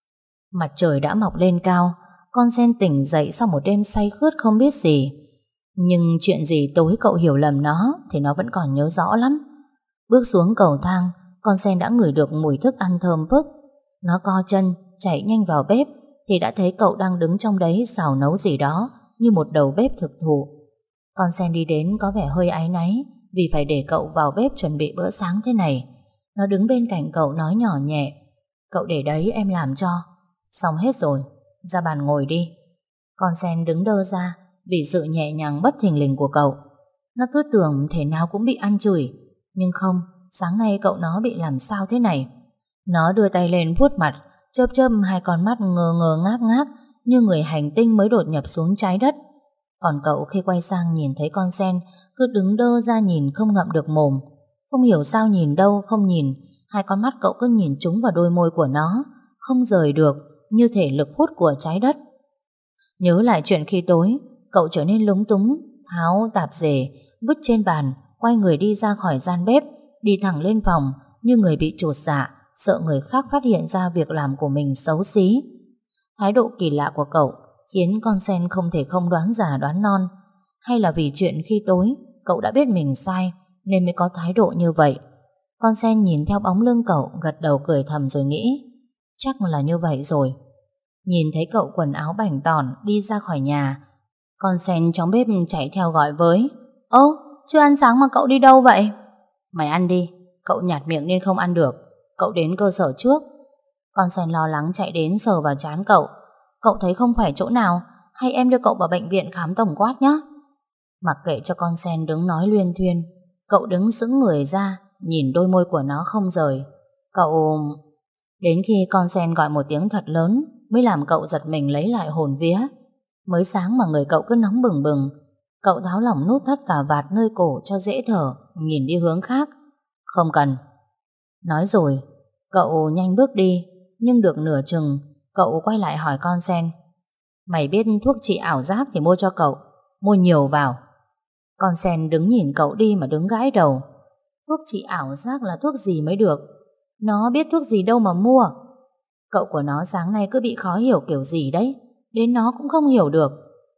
Mặt trời đã mọc lên cao, con Sen tỉnh dậy sau một đêm say khướt không biết gì. Nhưng chuyện gì tối cậu hiểu lầm nó thì nó vẫn còn nhớ rõ lắm. Bước xuống cầu thang, con Sen đã ngửi được mùi thức ăn thơm phức. Nó co chân chạy nhanh vào bếp thì đã thấy cậu đang đứng trong đấy xào nấu gì đó như một đầu bếp thực thụ. Con Sen đi đến có vẻ hơi áy náy vì phải để cậu vào bếp chuẩn bị bữa sáng thế này. Nó đứng bên cạnh cậu nói nhỏ nhẹ, cậu để đấy em làm cho. Xong hết rồi, ra bàn ngồi đi. Con sen đứng đơ ra vì sự nhẹ nhàng bất thình lình của cậu. Nó cứ tưởng thể nào cũng bị ăn chửi, nhưng không, sáng nay cậu nó bị làm sao thế này. Nó đưa tay lên vuốt mặt, chớp chớp hai con mắt ngơ ngơ ngác ngác như người hành tinh mới đột nhập xuống trái đất. Còn cậu khi quay sang nhìn thấy con sen cứ đứng đơ ra nhìn không ngậm được mồm. Không hiểu sao nhìn đâu không nhìn, hai con mắt cậu cứ nhìn trúng vào đôi môi của nó, không rời được, như thể lực hút của trái đất. Nhớ lại chuyện khi tối, cậu trở nên lúng túng, tháo tạp dề vứt trên bàn, quay người đi ra khỏi gian bếp, đi thẳng lên phòng như người bị chột dạ, sợ người khác phát hiện ra việc làm của mình xấu xí. Thái độ kỳ lạ của cậu khiến con sen không thể không đoán già đoán non. Hay là vì chuyện khi tối cậu đã biết mình sai nên mới có thái độ như vậy? Con sen nhìn theo bóng lưng cậu, gật đầu cười thầm rồi nghĩ chắc là như vậy rồi. Nhìn thấy cậu quần áo bảnh tỏn đi ra khỏi nhà, con sen trong bếp chạy theo gọi với: Ơ, chưa ăn sáng mà cậu đi đâu vậy? Mày ăn đi, cậu nhạt miệng nên không ăn được. Cậu đến cơ sở trước. Con sen lo lắng chạy đến sờ vào trán cậu. Cậu thấy không khỏe chỗ nào, hay em đưa cậu vào bệnh viện khám tổng quát nhé? Mặc kệ cho con sen đứng nói luyên thuyên, cậu đứng sững người ra, nhìn đôi môi của nó không rời. Cậu... Đến khi con sen gọi một tiếng thật lớn mới làm cậu giật mình lấy lại hồn vía. Mới sáng mà người cậu cứ nóng bừng bừng. Cậu tháo lỏng nút thắt cà vạt nơi cổ cho dễ thở, nhìn đi hướng khác. Không cần. Nói rồi, cậu nhanh bước đi, nhưng được nửa chừng, cậu quay lại hỏi con sen: Mày biết thuốc trị ảo giác thì mua cho cậu, mua nhiều vào. Con sen đứng nhìn cậu đi mà đứng gãi đầu. Thuốc trị ảo giác là thuốc gì mới được? Nó biết thuốc gì đâu mà mua. Cậu của nó sáng nay cứ bị khó hiểu kiểu gì đấy, đến nó cũng không hiểu được.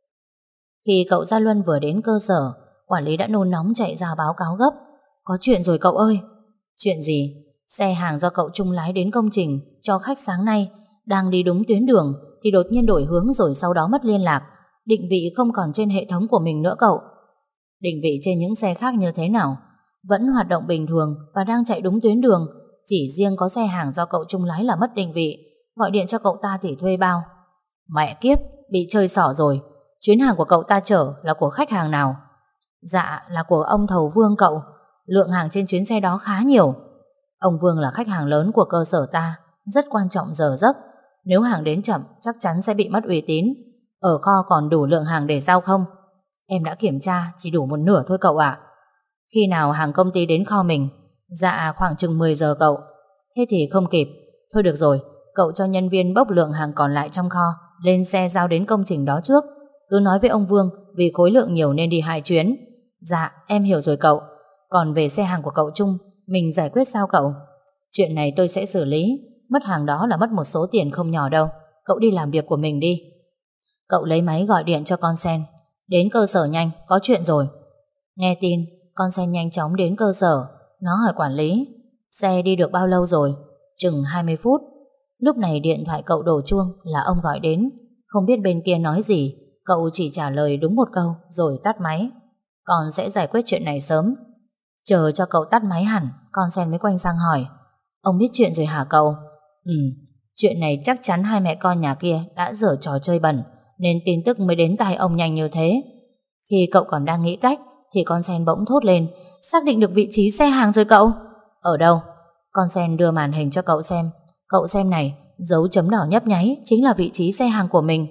Khi cậu Gia Luân vừa đến cơ sở, quản lý đã nôn nóng chạy ra báo cáo gấp: Có chuyện rồi cậu ơi. Chuyện gì? Xe hàng do cậu Trung lái đến công trình cho khách sáng nay đang đi đúng tuyến đường thì đột nhiên đổi hướng rồi sau đó mất liên lạc, định vị không còn trên hệ thống của mình nữa cậu. Định vị trên những xe khác như thế nào? Vẫn hoạt động bình thường và đang chạy đúng tuyến đường, chỉ riêng có xe hàng do cậu Trung lái là mất định vị. Gọi điện cho cậu ta thì thuê bao. Mẹ kiếp, bị chơi xỏ rồi. Chuyến hàng của cậu ta chở là của khách hàng nào? Dạ là của ông thầu Vương cậu. Lượng hàng trên chuyến xe đó khá nhiều. Ông Vương là khách hàng lớn của cơ sở ta, rất quan trọng giờ giấc. Nếu hàng đến chậm chắc chắn sẽ bị mất uy tín. Ở kho còn đủ lượng hàng để giao không? Em đã kiểm tra, chỉ đủ một nửa thôi cậu ạ. Khi nào hàng công ty đến kho mình? Dạ khoảng chừng 10 giờ cậu. Thế thì không kịp. Thôi được rồi, cậu cho nhân viên bốc lượng hàng còn lại trong kho lên xe giao đến công trình đó trước. Cứ nói với ông Vương vì khối lượng nhiều nên đi 2 chuyến. Dạ em hiểu rồi cậu. Còn về xe hàng của cậu Trung, mình giải quyết sao cậu? Chuyện này tôi sẽ xử lý. Mất hàng đó là mất một số tiền không nhỏ đâu. Cậu đi làm việc của mình đi. Cậu lấy máy gọi điện cho con sen: Đến cơ sở nhanh, có chuyện rồi. Nghe tin, con sen nhanh chóng đến cơ sở. Nó hỏi quản lý: Xe đi được bao lâu rồi? Chừng 20 phút. Lúc này điện thoại cậu đổ chuông là ông gọi đến. Không biết bên kia nói gì, cậu chỉ trả lời đúng một câu rồi tắt máy. Con sẽ giải quyết chuyện này sớm. Chờ cho cậu tắt máy hẳn, con sen mới quay sang hỏi: Ông biết chuyện rồi hả cậu? Chuyện này chắc chắn hai mẹ con nhà kia đã giở trò chơi bẩn, nên tin tức mới đến tai ông nhanh như thế. Khi cậu còn đang nghĩ cách thì con sen bỗng thốt lên: Xác định được vị trí xe hàng rồi cậu. Ở đâu? Con sen đưa màn hình cho cậu xem. Cậu xem này, dấu chấm đỏ nhấp nháy chính là vị trí xe hàng của mình.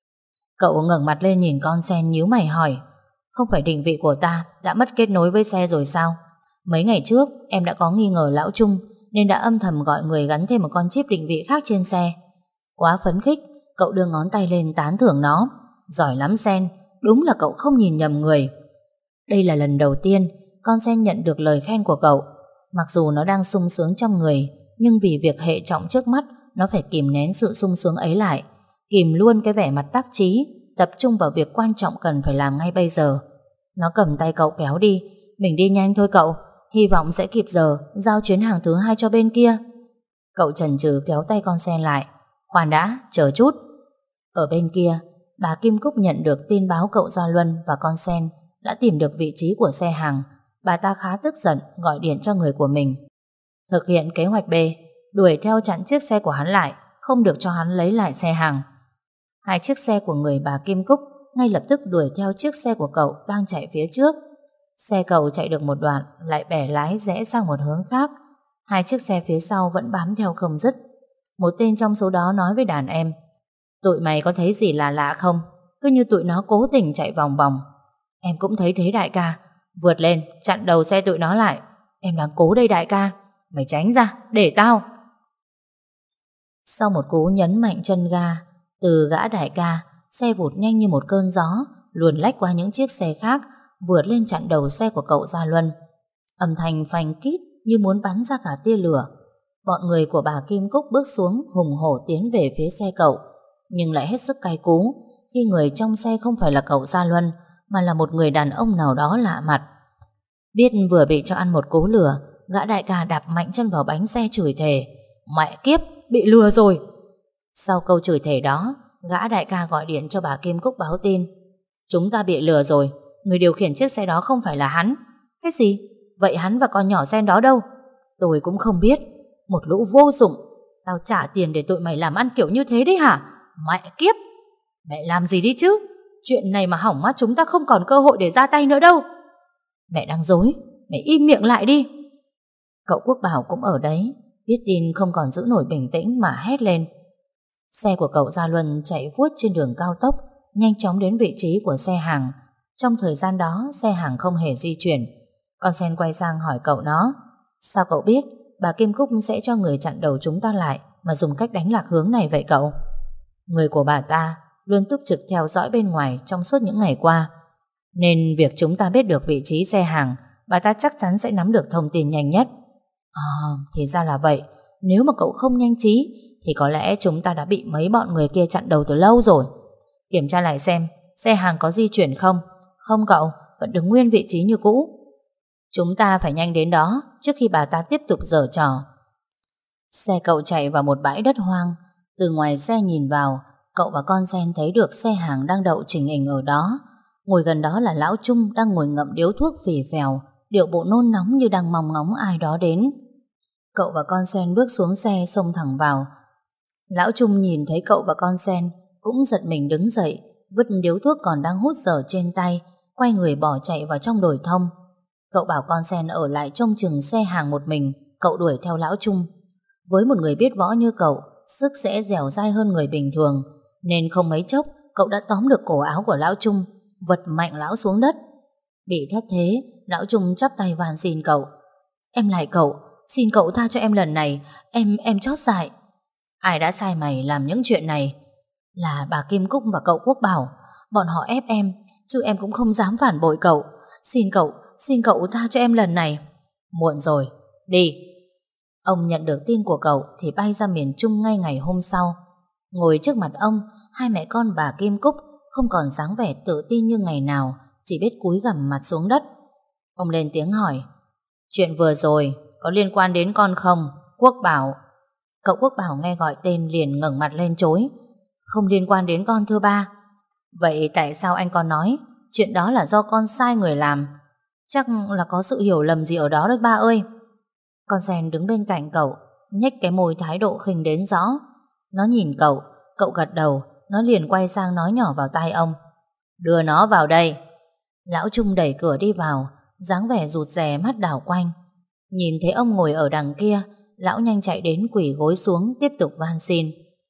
Cậu ngẩng mặt lên nhìn con sen nhíu mày hỏi: Không phải định vị của ta đã mất kết nối với xe rồi sao? Mấy ngày trước em đã có nghi ngờ lão Trung nên đã âm thầm gọi người gắn thêm một con chip định vị khác trên xe. Quá phấn khích, cậu đưa ngón tay lên tán thưởng nó: Giỏi lắm Sen, đúng là cậu không nhìn nhầm người. Đây là lần đầu tiên con sen nhận được lời khen của cậu. Mặc dù nó đang sung sướng trong người, nhưng vì việc hệ trọng trước mắt, nó phải kìm nén sự sung sướng ấy lại, kìm luôn cái vẻ mặt đắc chí, tập trung vào việc quan trọng cần phải làm ngay bây giờ. Nó cầm tay cậu kéo đi: Mình đi nhanh thôi cậu, hy vọng sẽ kịp giờ giao chuyến hàng thứ 2 cho bên kia. Cậu chần chừ kéo tay con sen lại: Khoan đã, chờ chút. Ở bên kia, bà Kim Cúc nhận được tin báo cậu Gia Luân và con sen đã tìm được vị trí của xe hàng. Bà ta khá tức giận, gọi điện cho người của mình thực hiện kế hoạch B, đuổi theo chặn chiếc xe của hắn lại, không được cho hắn lấy lại xe hàng. Hai chiếc xe của người bà Kim Cúc ngay lập tức đuổi theo chiếc xe của cậu đang chạy phía trước. Xe cậu chạy được một đoạn lại bẻ lái rẽ sang một hướng khác. Hai chiếc xe phía sau vẫn bám theo không dứt. Một tên trong số đó nói với đàn em: tụi mày có thấy gì lạ lạ không? Cứ như tụi nó cố tình chạy vòng vòng. Em cũng thấy thế đại ca. Vượt lên, chặn đầu xe tụi nó lại. Em đang cố đây đại ca. Mày tránh ra, để tao. Sau một cú nhấn mạnh chân ga từ gã đại ca, xe vụt nhanh như một cơn gió, luồn lách qua những chiếc xe khác, vượt lên chặn đầu xe của cậu Gia Luân. Âm thanh phanh kít như muốn bắn ra cả tia lửa. Bọn người của bà Kim Cúc bước xuống hùng hổ tiến về phía xe cậu, nhưng lại hết sức cay cú khi người trong xe không phải là cậu Gia Luân, mà là một người đàn ông nào đó lạ mặt. Biết vừa bị cho ăn một cú lừa, gã đại ca đạp mạnh chân vào bánh xe chửi thề: mẹ kiếp, bị lừa rồi. Sau câu chửi thề đó, gã đại ca gọi điện cho bà Kim Cúc báo tin: chúng ta bị lừa rồi, người điều khiển chiếc xe đó không phải là hắn. Cái gì? Vậy hắn và con nhỏ sen đó đâu? Tôi cũng không biết. Một lũ vô dụng. Tao trả tiền để tụi mày làm ăn kiểu như thế đấy hả? Mẹ kiếp. Mẹ làm gì đi chứ? Chuyện này mà hỏng mắt chúng ta không còn cơ hội để ra tay nữa đâu. Mẹ đang dối, mẹ im miệng lại đi. Cậu Quốc Bảo cũng ở đấy, biết tin không còn giữ nổi bình tĩnh mà hét lên. Xe của cậu Gia Luân chạy vuốt trên đường cao tốc, nhanh chóng đến vị trí của xe hàng. Trong thời gian đó, xe hàng không hề di chuyển. Con sen quay sang hỏi cậu nó: sao cậu biết bà Kim Cúc sẽ cho người chặn đầu chúng ta lại mà dùng cách đánh lạc hướng này vậy cậu? Người của bà ta luôn túc trực theo dõi bên ngoài trong suốt những ngày qua, nên việc chúng ta biết được vị trí xe hàng, bà ta chắc chắn sẽ nắm được thông tin nhanh nhất. Thì ra là vậy. Nếu mà cậu không nhanh trí thì có lẽ chúng ta đã bị mấy bọn người kia chặn đầu từ lâu rồi. Kiểm tra lại xem xe hàng có di chuyển không. Không cậu, vẫn đứng nguyên vị trí như cũ. Chúng ta phải nhanh đến đó trước khi bà ta tiếp tục giở trò. Xe cậu chạy vào một bãi đất hoang. Từ ngoài xe nhìn vào, cậu và con sen thấy được xe hàng đang đậu chỉnh hình ở đó. Ngồi gần đó là lão Trung đang ngồi ngậm điếu thuốc phì phèo, điệu bộ nôn nóng như đang mong ngóng ai đó đến. Cậu và con sen bước xuống xe xông thẳng vào. Lão Trung nhìn thấy cậu và con sen cũng giật mình đứng dậy, vứt điếu thuốc còn đang hút dở trên tay, quay người bỏ chạy vào trong đồi thông. Cậu bảo con sen ở lại trông chừng xe hàng một mình, cậu đuổi theo lão Trung. Với một người biết võ như cậu, sức sẽ dẻo dai hơn người bình thường, nên không mấy chốc cậu đã tóm được cổ áo của lão Trung, vật mạnh lão xuống đất. Bị thất thế, lão Trung chắp tay van xin cậu: em lại cậu, xin cậu tha cho em lần này, em chót dại. Ai đã sai mày làm những chuyện này? Là bà Kim Cúc và cậu Quốc Bảo. Bọn họ ép em, chứ em cũng không dám phản bội cậu. Xin cậu tha cho em lần này. Muộn rồi, đi. Ông nhận được tin của cậu thì bay ra miền Trung ngay ngày hôm sau. Ngồi trước mặt ông, hai mẹ con bà Kim Cúc không còn dáng vẻ tự tin như ngày nào, chỉ biết cúi gằm mặt xuống đất. Ông lên tiếng hỏi: chuyện vừa rồi có liên quan đến con không, Quốc Bảo? Cậu Quốc Bảo nghe gọi tên liền ngẩng mặt lên chối: không liên quan đến con thưa ba. Vậy tại sao anh còn nói chuyện đó là do con sai người làm? Chắc là có sự hiểu lầm gì ở đó đấy ba ơi. Con sen đứng bên cạnh cậu, nhếch cái môi thái độ khinh đến rõ. Nó nhìn cậu, cậu gật đầu, nó liền quay sang nói nhỏ vào tai ông: đưa nó vào đây. Lão Trung đẩy cửa đi vào, dáng vẻ rụt rè mắt đảo quanh. Nhìn thấy ông ngồi ở đằng kia, lão nhanh chạy đến quỳ gối xuống tiếp tục van xin: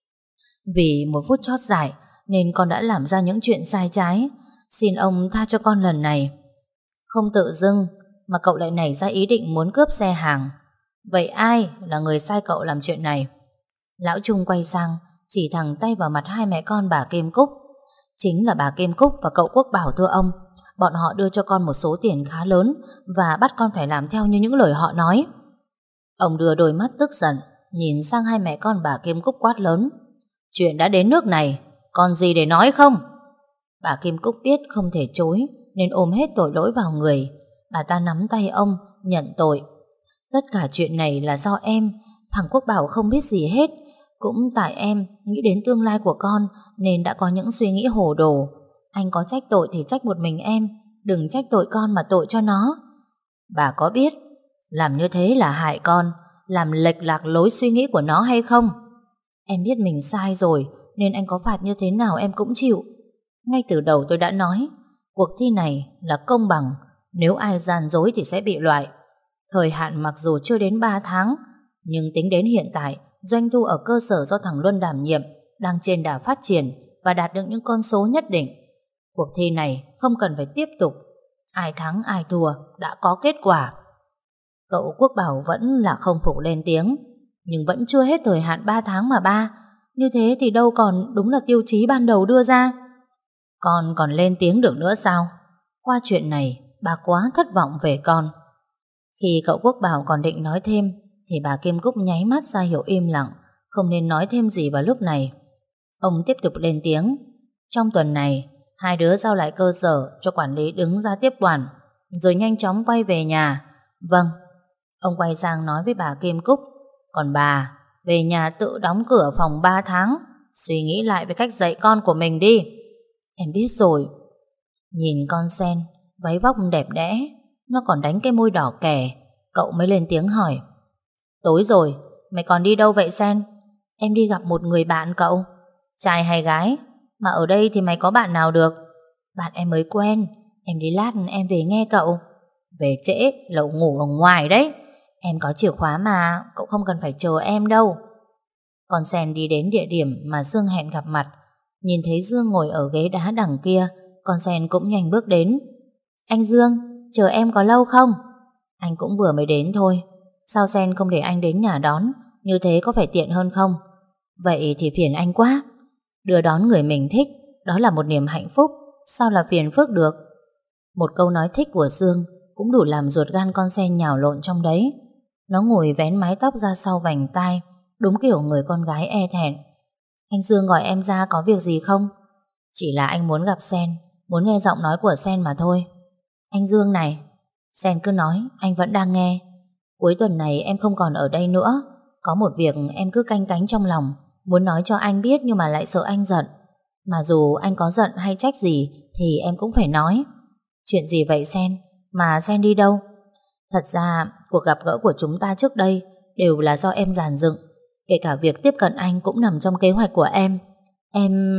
vì một phút chót dại nên con đã làm ra những chuyện sai trái, xin ông tha cho con lần này. Không tự dưng mà cậu lại nảy ra ý định muốn cướp xe hàng. Vậy ai là người sai cậu làm chuyện này? Lão Trung quay sang chỉ thẳng tay vào mặt hai mẹ con bà Kim Cúc. Chính là bà Kim Cúc và cậu Quốc Bảo thưa ông. Bọn họ đưa cho con một số tiền khá lớn và bắt con phải làm theo như những lời họ nói. Ông đưa đôi mắt tức giận nhìn sang hai mẹ con bà Kim Cúc quát lớn: chuyện đã đến nước này, còn gì để nói không? Bà Kim Cúc biết không thể chối nên ôm hết tội lỗi vào người. Bà ta nắm tay ông nhận tội: tất cả chuyện này là do em. Thằng Quốc Bảo không biết gì hết. Cũng tại em nghĩ đến tương lai của con nên đã có những suy nghĩ hồ đồ. Anh có trách tội thì trách một mình em, đừng trách tội con mà tội cho nó. Bà có biết làm như thế là hại con, làm lệch lạc lối suy nghĩ của nó hay không? Em biết mình sai rồi, nên anh có phạt như thế nào em cũng chịu. Ngay từ đầu tôi đã nói, cuộc thi này là công bằng, nếu ai gian dối thì sẽ bị loại. Thời hạn mặc dù chưa đến 3 tháng, nhưng tính đến hiện tại, doanh thu ở cơ sở do thằng Luân đảm nhiệm đang trên đà phát triển và đạt được những con số nhất định. Cuộc thi này không cần phải tiếp tục, ai thắng ai thua đã có kết quả. Cậu Quốc Bảo vẫn là không phục lên tiếng, nhưng vẫn chưa hết thời hạn 3 tháng mà ba. Như thế thì đâu còn đúng là tiêu chí ban đầu đưa ra. Con còn lên tiếng được nữa sao? Qua chuyện này, bà quá thất vọng về con. Khi cậu Quốc Bảo còn định nói thêm, thì bà Kim Cúc nháy mắt ra hiệu im lặng, không nên nói thêm gì vào lúc này. Ông tiếp tục lên tiếng. Trong tuần này, hai đứa giao lại cơ sở cho quản lý đứng ra tiếp quản, rồi nhanh chóng quay về nhà. Vâng. Ông quay sang nói với bà Kim Cúc. Còn bà, về nhà tự đóng cửa phòng 3 tháng, suy nghĩ lại về cách dạy con của mình đi. Em biết rồi. Nhìn con Sen, váy vóc đẹp đẽ, nó còn đánh cái môi đỏ kẻ, cậu mới lên tiếng hỏi. Tối rồi, mày còn đi đâu vậy Sen? Em đi gặp một người bạn cậu. Trai hay gái? Mà ở đây thì mày có bạn nào được? Bạn em mới quen, em đi lát em về nghe cậu. Về trễ, lậu ngủ ở ngoài đấy. Em có chìa khóa mà, cậu không cần phải chờ em đâu. Con Sen đi đến địa điểm mà Dương hẹn gặp mặt. Nhìn thấy Dương ngồi ở ghế đá đằng kia, con Sen cũng nhanh bước đến. Anh Dương, chờ em có lâu không? Anh cũng vừa mới đến thôi. Sao Sen không để anh đến nhà đón? Như thế có phải tiện hơn không? Vậy thì phiền anh quá. Đưa đón người mình thích, đó là một niềm hạnh phúc, sao là phiền phức được? Một câu nói thích của Dương cũng đủ làm ruột gan con Sen nhào lộn trong đấy. Nó ngồi vén mái tóc ra sau vành tai, đúng kiểu người con gái e thẹn. Anh Dương gọi em ra có việc gì không? Chỉ là anh muốn gặp Sen, muốn nghe giọng nói của Sen mà thôi. Anh Dương này, Sen cứ nói, anh vẫn đang nghe. Cuối tuần này em không còn ở đây nữa. Có một việc em cứ canh cánh trong lòng, muốn nói cho anh biết nhưng mà lại sợ anh giận. Mà dù anh có giận hay trách gì thì em cũng phải nói. Chuyện gì vậy Sen? Mà Sen đi đâu? Thật ra cuộc gặp gỡ của chúng ta trước đây đều là do em dàn dựng. Kể cả việc tiếp cận anh cũng nằm trong kế hoạch của em. Em...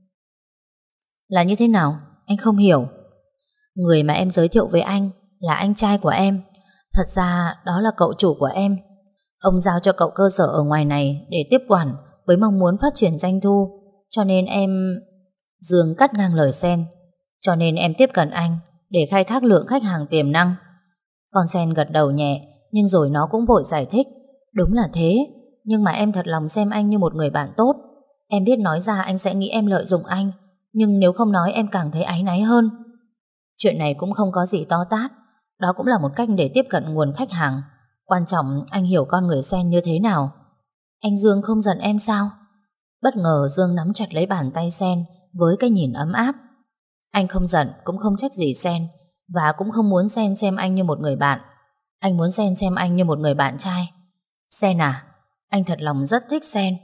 Là như thế nào? Anh không hiểu. Người mà em giới thiệu với anh là anh trai của em. Thật ra đó là cậu chủ của em. Ông giao cho cậu cơ sở ở ngoài này để tiếp quản với mong muốn phát triển doanh thu. Cho nên em... Dương cắt ngang lời Sen. Cho nên em tiếp cận anh để khai thác lượng khách hàng tiềm năng. Con Sen gật đầu nhẹ, nhưng rồi nó cũng vội giải thích. Đúng là thế, nhưng mà em thật lòng xem anh như một người bạn tốt. Em biết nói ra anh sẽ nghĩ em lợi dụng anh, nhưng nếu không nói em càng thấy áy náy hơn. Chuyện này cũng không có gì to tát. Đó cũng là một cách để tiếp cận nguồn khách hàng. Quan trọng anh hiểu con người Sen như thế nào. Anh Dương không giận em sao? Bất ngờ Dương nắm chặt lấy bàn tay Sen với cái nhìn ấm áp. Anh không giận cũng không trách gì Sen, và cũng không muốn Sen xem anh như một người bạn. Anh muốn Sen xem anh như một người bạn trai. Sen à, anh thật lòng rất thích Sen.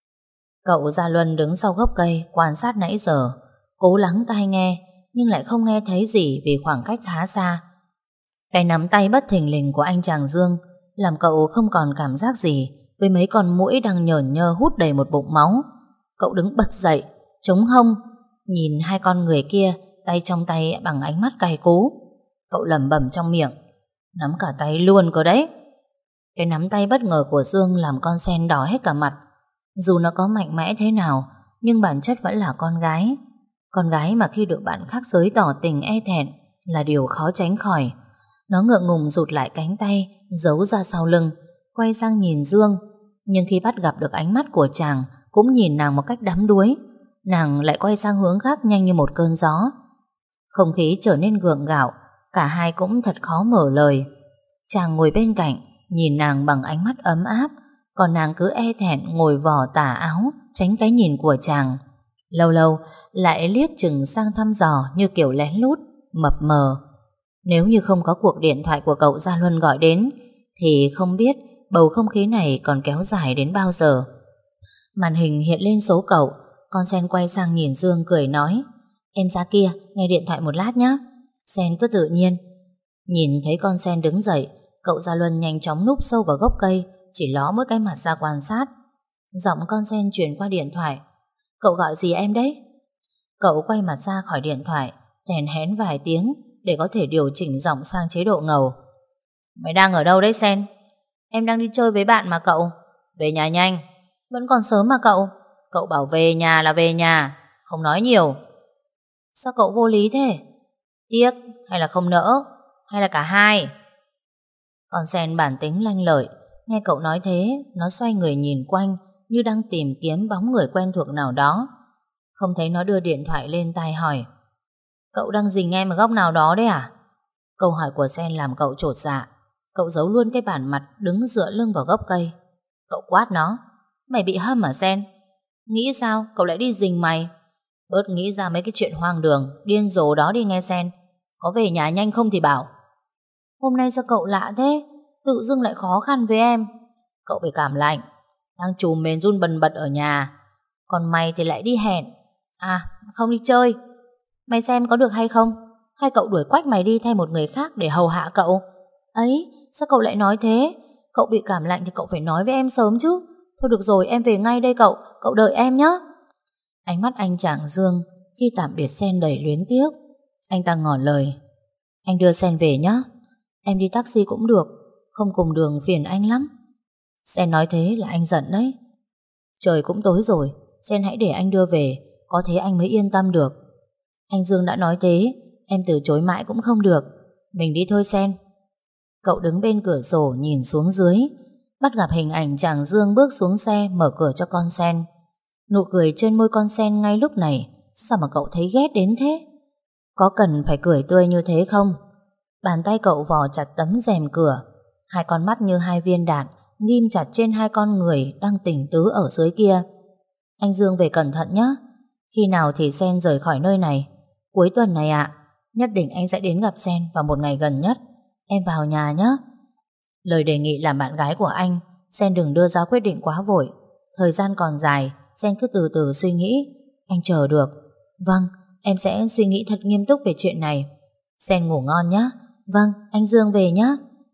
Cậu Gia Luân đứng sau gốc cây quan sát nãy giờ, cố lắng tai nghe nhưng lại không nghe thấy gì vì khoảng cách khá xa. Cái nắm tay bất thình lình của anh chàng Dương làm cậu không còn cảm giác gì với mấy con muỗi đang nhởn nhơ hút đầy một bụng máu. Cậu đứng bật dậy, chống hông, nhìn hai con người kia tay trong tay bằng ánh mắt cay cú. Cậu lẩm bẩm trong miệng, nắm cả tay luôn cơ đấy. Cái nắm tay bất ngờ của Dương làm con Sen đỏ hết cả mặt. Dù nó có mạnh mẽ thế nào, nhưng bản chất vẫn là con gái. Con gái mà khi được bạn khác giới tỏ tình e thẹn là điều khó tránh khỏi. Nó ngượng ngùng rụt lại cánh tay, giấu ra sau lưng, quay sang nhìn Dương. Nhưng khi bắt gặp được ánh mắt của chàng, cũng nhìn nàng một cách đắm đuối, nàng lại quay sang hướng khác nhanh như một cơn gió. Không khí trở nên gượng gạo, cả hai cũng thật khó mở lời. Chàng ngồi bên cạnh, nhìn nàng bằng ánh mắt ấm áp, còn nàng cứ e thẹn ngồi vò tà áo, tránh cái nhìn của chàng. Lâu lâu lại liếc chừng sang thăm dò như kiểu lén lút, mập mờ. Nếu như không có cuộc điện thoại của cậu Gia Luân gọi đến, thì không biết bầu không khí này còn kéo dài đến bao giờ. Màn hình hiện lên số cậu, con Sen quay sang nhìn Dương cười nói, em ra kia nghe điện thoại một lát nhé. Sen cứ tự nhiên. Nhìn thấy con Sen đứng dậy, cậu Gia Luân nhanh chóng núp sâu vào gốc cây, chỉ ló mỗi cái mặt ra quan sát. Giọng con Sen truyền qua điện thoại, Cậu gọi gì em đấy? Cậu quay mặt ra khỏi điện thoại, thèn hén vài tiếng để có thể điều chỉnh giọng sang chế độ ngầu. Mày đang ở đâu đấy Sen? Em đang đi chơi với bạn mà cậu. Về nhà nhanh. Vẫn còn sớm mà cậu. Cậu bảo về nhà là về nhà, không nói nhiều. Sao cậu vô lý thế? Tiếc hay là không nỡ, hay là cả hai? Con Sen bản tính lanh lợi, nghe cậu nói thế, nó xoay người nhìn quanh như đang tìm kiếm bóng người quen thuộc nào đó. Không thấy nó đưa điện thoại lên tai hỏi: Cậu đang rình em ở góc nào đó đấy à? Câu hỏi của Sen làm cậu chột dạ. Cậu giấu luôn cái bản mặt đứng dựa lưng vào gốc cây. Cậu quát nó: Mày bị hâm à Sen? Nghĩ sao cậu lại đi rình mày? Bớt nghĩ ra mấy cái chuyện hoang đường điên rồ đó đi nghe Sen. Có về nhà nhanh không thì bảo. Hôm nay sao cậu lạ thế? Tự dưng lại khó khăn với em. Cậu bị cảm lạnh, đang trùm mền run bần bật ở nhà. Còn mày thì lại đi hẹn. À không, đi chơi. Mày xem có được hay không? Hay cậu đuổi quách mày đi thay một người khác để hầu hạ cậu? Ấy, sao cậu lại nói thế? Cậu bị cảm lạnh thì cậu phải nói với em sớm chứ. Thôi được rồi, em về ngay đây cậu. Cậu đợi em nhé. Ánh mắt anh Trạng Dương khi tạm biệt Sen đầy luyến tiếc. Anh ta ngỏ lời: Anh đưa Sen về nhé. Em đi taxi cũng được, không cùng đường phiền anh lắm. Sen nói thế là anh giận đấy. Trời cũng tối rồi, Sen hãy để anh đưa về, có thế anh mới yên tâm được. Anh Dương đã nói thế, em từ chối mãi cũng không được. Mình đi thôi Sen. Cậu đứng bên cửa sổ nhìn xuống dưới, bắt gặp hình ảnh chàng Dương bước xuống xe mở cửa cho con Sen. Nụ cười trên môi con Sen ngay lúc này, sao mà cậu thấy ghét đến thế? Có cần phải cười tươi như thế không? Bàn tay cậu vò chặt tấm rèm cửa, hai con mắt như hai viên đạn ghim chặt trên hai con người đang tình tứ ở dưới kia. Anh Dương về cẩn thận nhé. Khi nào thì Sen rời khỏi nơi này? Cuối tuần này ạ. Nhất định anh sẽ đến gặp Sen vào một ngày gần nhất. Em vào nhà nhé. Lời đề nghị làm bạn gái của anh, Sen đừng đưa ra quyết định quá vội. Thời gian còn dài, Sen cứ từ từ suy nghĩ. Anh chờ được. Vâng, em sẽ suy nghĩ thật nghiêm túc về chuyện này. Sen ngủ ngon nhé. Vâng, anh Dương về nhé.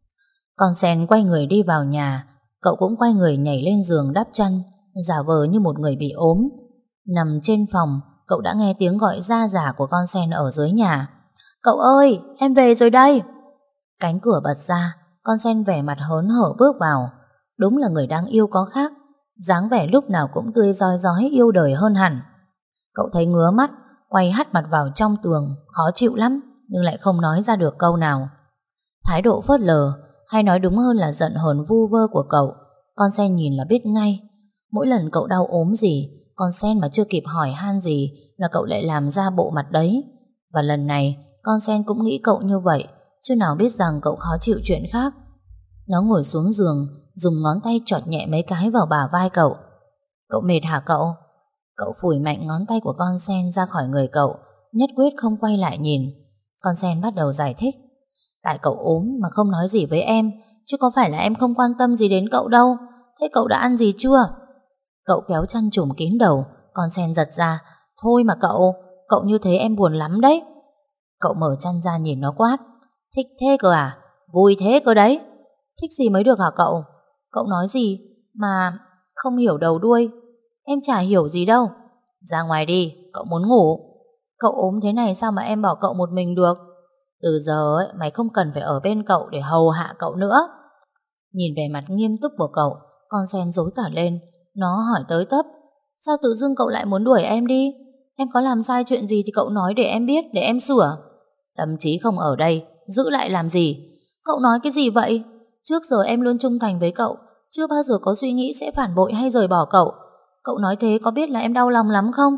Con Sen quay người đi vào nhà. Cậu cũng quay người nhảy lên giường đắp chăn, giả vờ như một người bị ốm. Nằm trên phòng, cậu đã nghe tiếng gọi ra giả của con Sen ở dưới nhà. Cậu ơi, em về rồi đây. Cánh cửa bật ra, con Sen vẻ mặt hớn hở bước vào. Đúng là người đáng yêu có khác, dáng vẻ lúc nào cũng tươi rói rói yêu đời hơn hẳn. Cậu thấy ngứa mắt, quay hắt mặt vào trong tường, khó chịu lắm, nhưng lại không nói ra được câu nào. Thái độ phớt lờ, hay nói đúng hơn là giận hờn vu vơ của cậu, con Sen nhìn là biết ngay. Mỗi lần cậu đau ốm gì, con Sen mà chưa kịp hỏi han gì là cậu lại làm ra bộ mặt đấy. Và lần này, con Sen cũng nghĩ cậu như vậy, chứ nào biết rằng cậu khó chịu chuyện khác. Nó ngồi xuống giường, dùng ngón tay chọt nhẹ mấy cái vào bả vai cậu. Cậu mệt hả cậu? Cậu phủi mạnh ngón tay của con Sen ra khỏi người cậu, nhất quyết không quay lại nhìn. Con Sen bắt đầu giải thích: Tại cậu ốm mà không nói gì với em, chứ có phải là em không quan tâm gì đến cậu đâu. Thế cậu đã ăn gì chưa? Cậu kéo chăn trùm kín đầu. Con Sen giật ra: Thôi mà cậu như thế em buồn lắm đấy. Cậu mở chăn ra nhìn nó quát: Thích thế cơ à? Vui thế cơ đấy. Thích gì mới được hả cậu? Cậu nói gì mà không hiểu đầu đuôi? Em chả hiểu gì đâu. Ra ngoài đi, cậu muốn ngủ. Cậu ốm thế này sao mà em bỏ cậu một mình được? Từ giờ ấy, mày không cần phải ở bên cậu để hầu hạ cậu nữa. Nhìn vẻ mặt nghiêm túc của cậu, con Sen rối cả lên. Nó hỏi tới tấp: Sao tự dưng cậu lại muốn đuổi em đi? Em có làm sai chuyện gì thì cậu nói để em biết, để em sửa. Tâm trí không ở đây, giữ lại làm gì? Cậu nói cái gì vậy? Trước giờ em luôn trung thành với cậu, chưa bao giờ có suy nghĩ sẽ phản bội hay rời bỏ cậu. Cậu nói thế có biết là em đau lòng lắm không?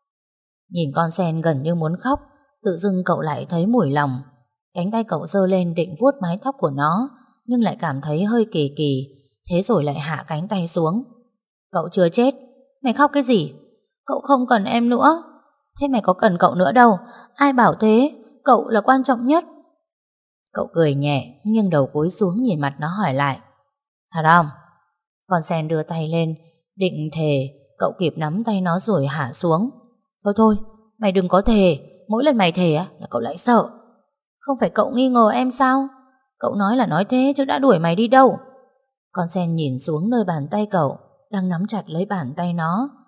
Nhìn con Sen gần như muốn khóc, tự dưng cậu lại thấy mủi lòng. Cánh tay cậu giơ lên định vuốt mái tóc của nó, nhưng lại cảm thấy hơi kỳ kỳ, thế rồi lại hạ cánh tay xuống. Cậu chưa chết, mày khóc cái gì? Cậu không cần em nữa. Thế mày có cần cậu nữa đâu, ai bảo thế, cậu là quan trọng nhất. Cậu cười nhẹ, nghiêng đầu cúi xuống nhìn mặt nó hỏi lại: Thật không? Con Sen đưa tay lên, định thề, cậu kịp nắm tay nó rồi hạ xuống. Thôi, mày đừng có thề, mỗi lần mày thề là cậu lại sợ. Không phải cậu nghi ngờ em sao? Cậu nói là nói thế chứ đã đuổi mày đi đâu. Con Sen nhìn xuống nơi bàn tay cậu, đang nắm chặt lấy bàn tay nó.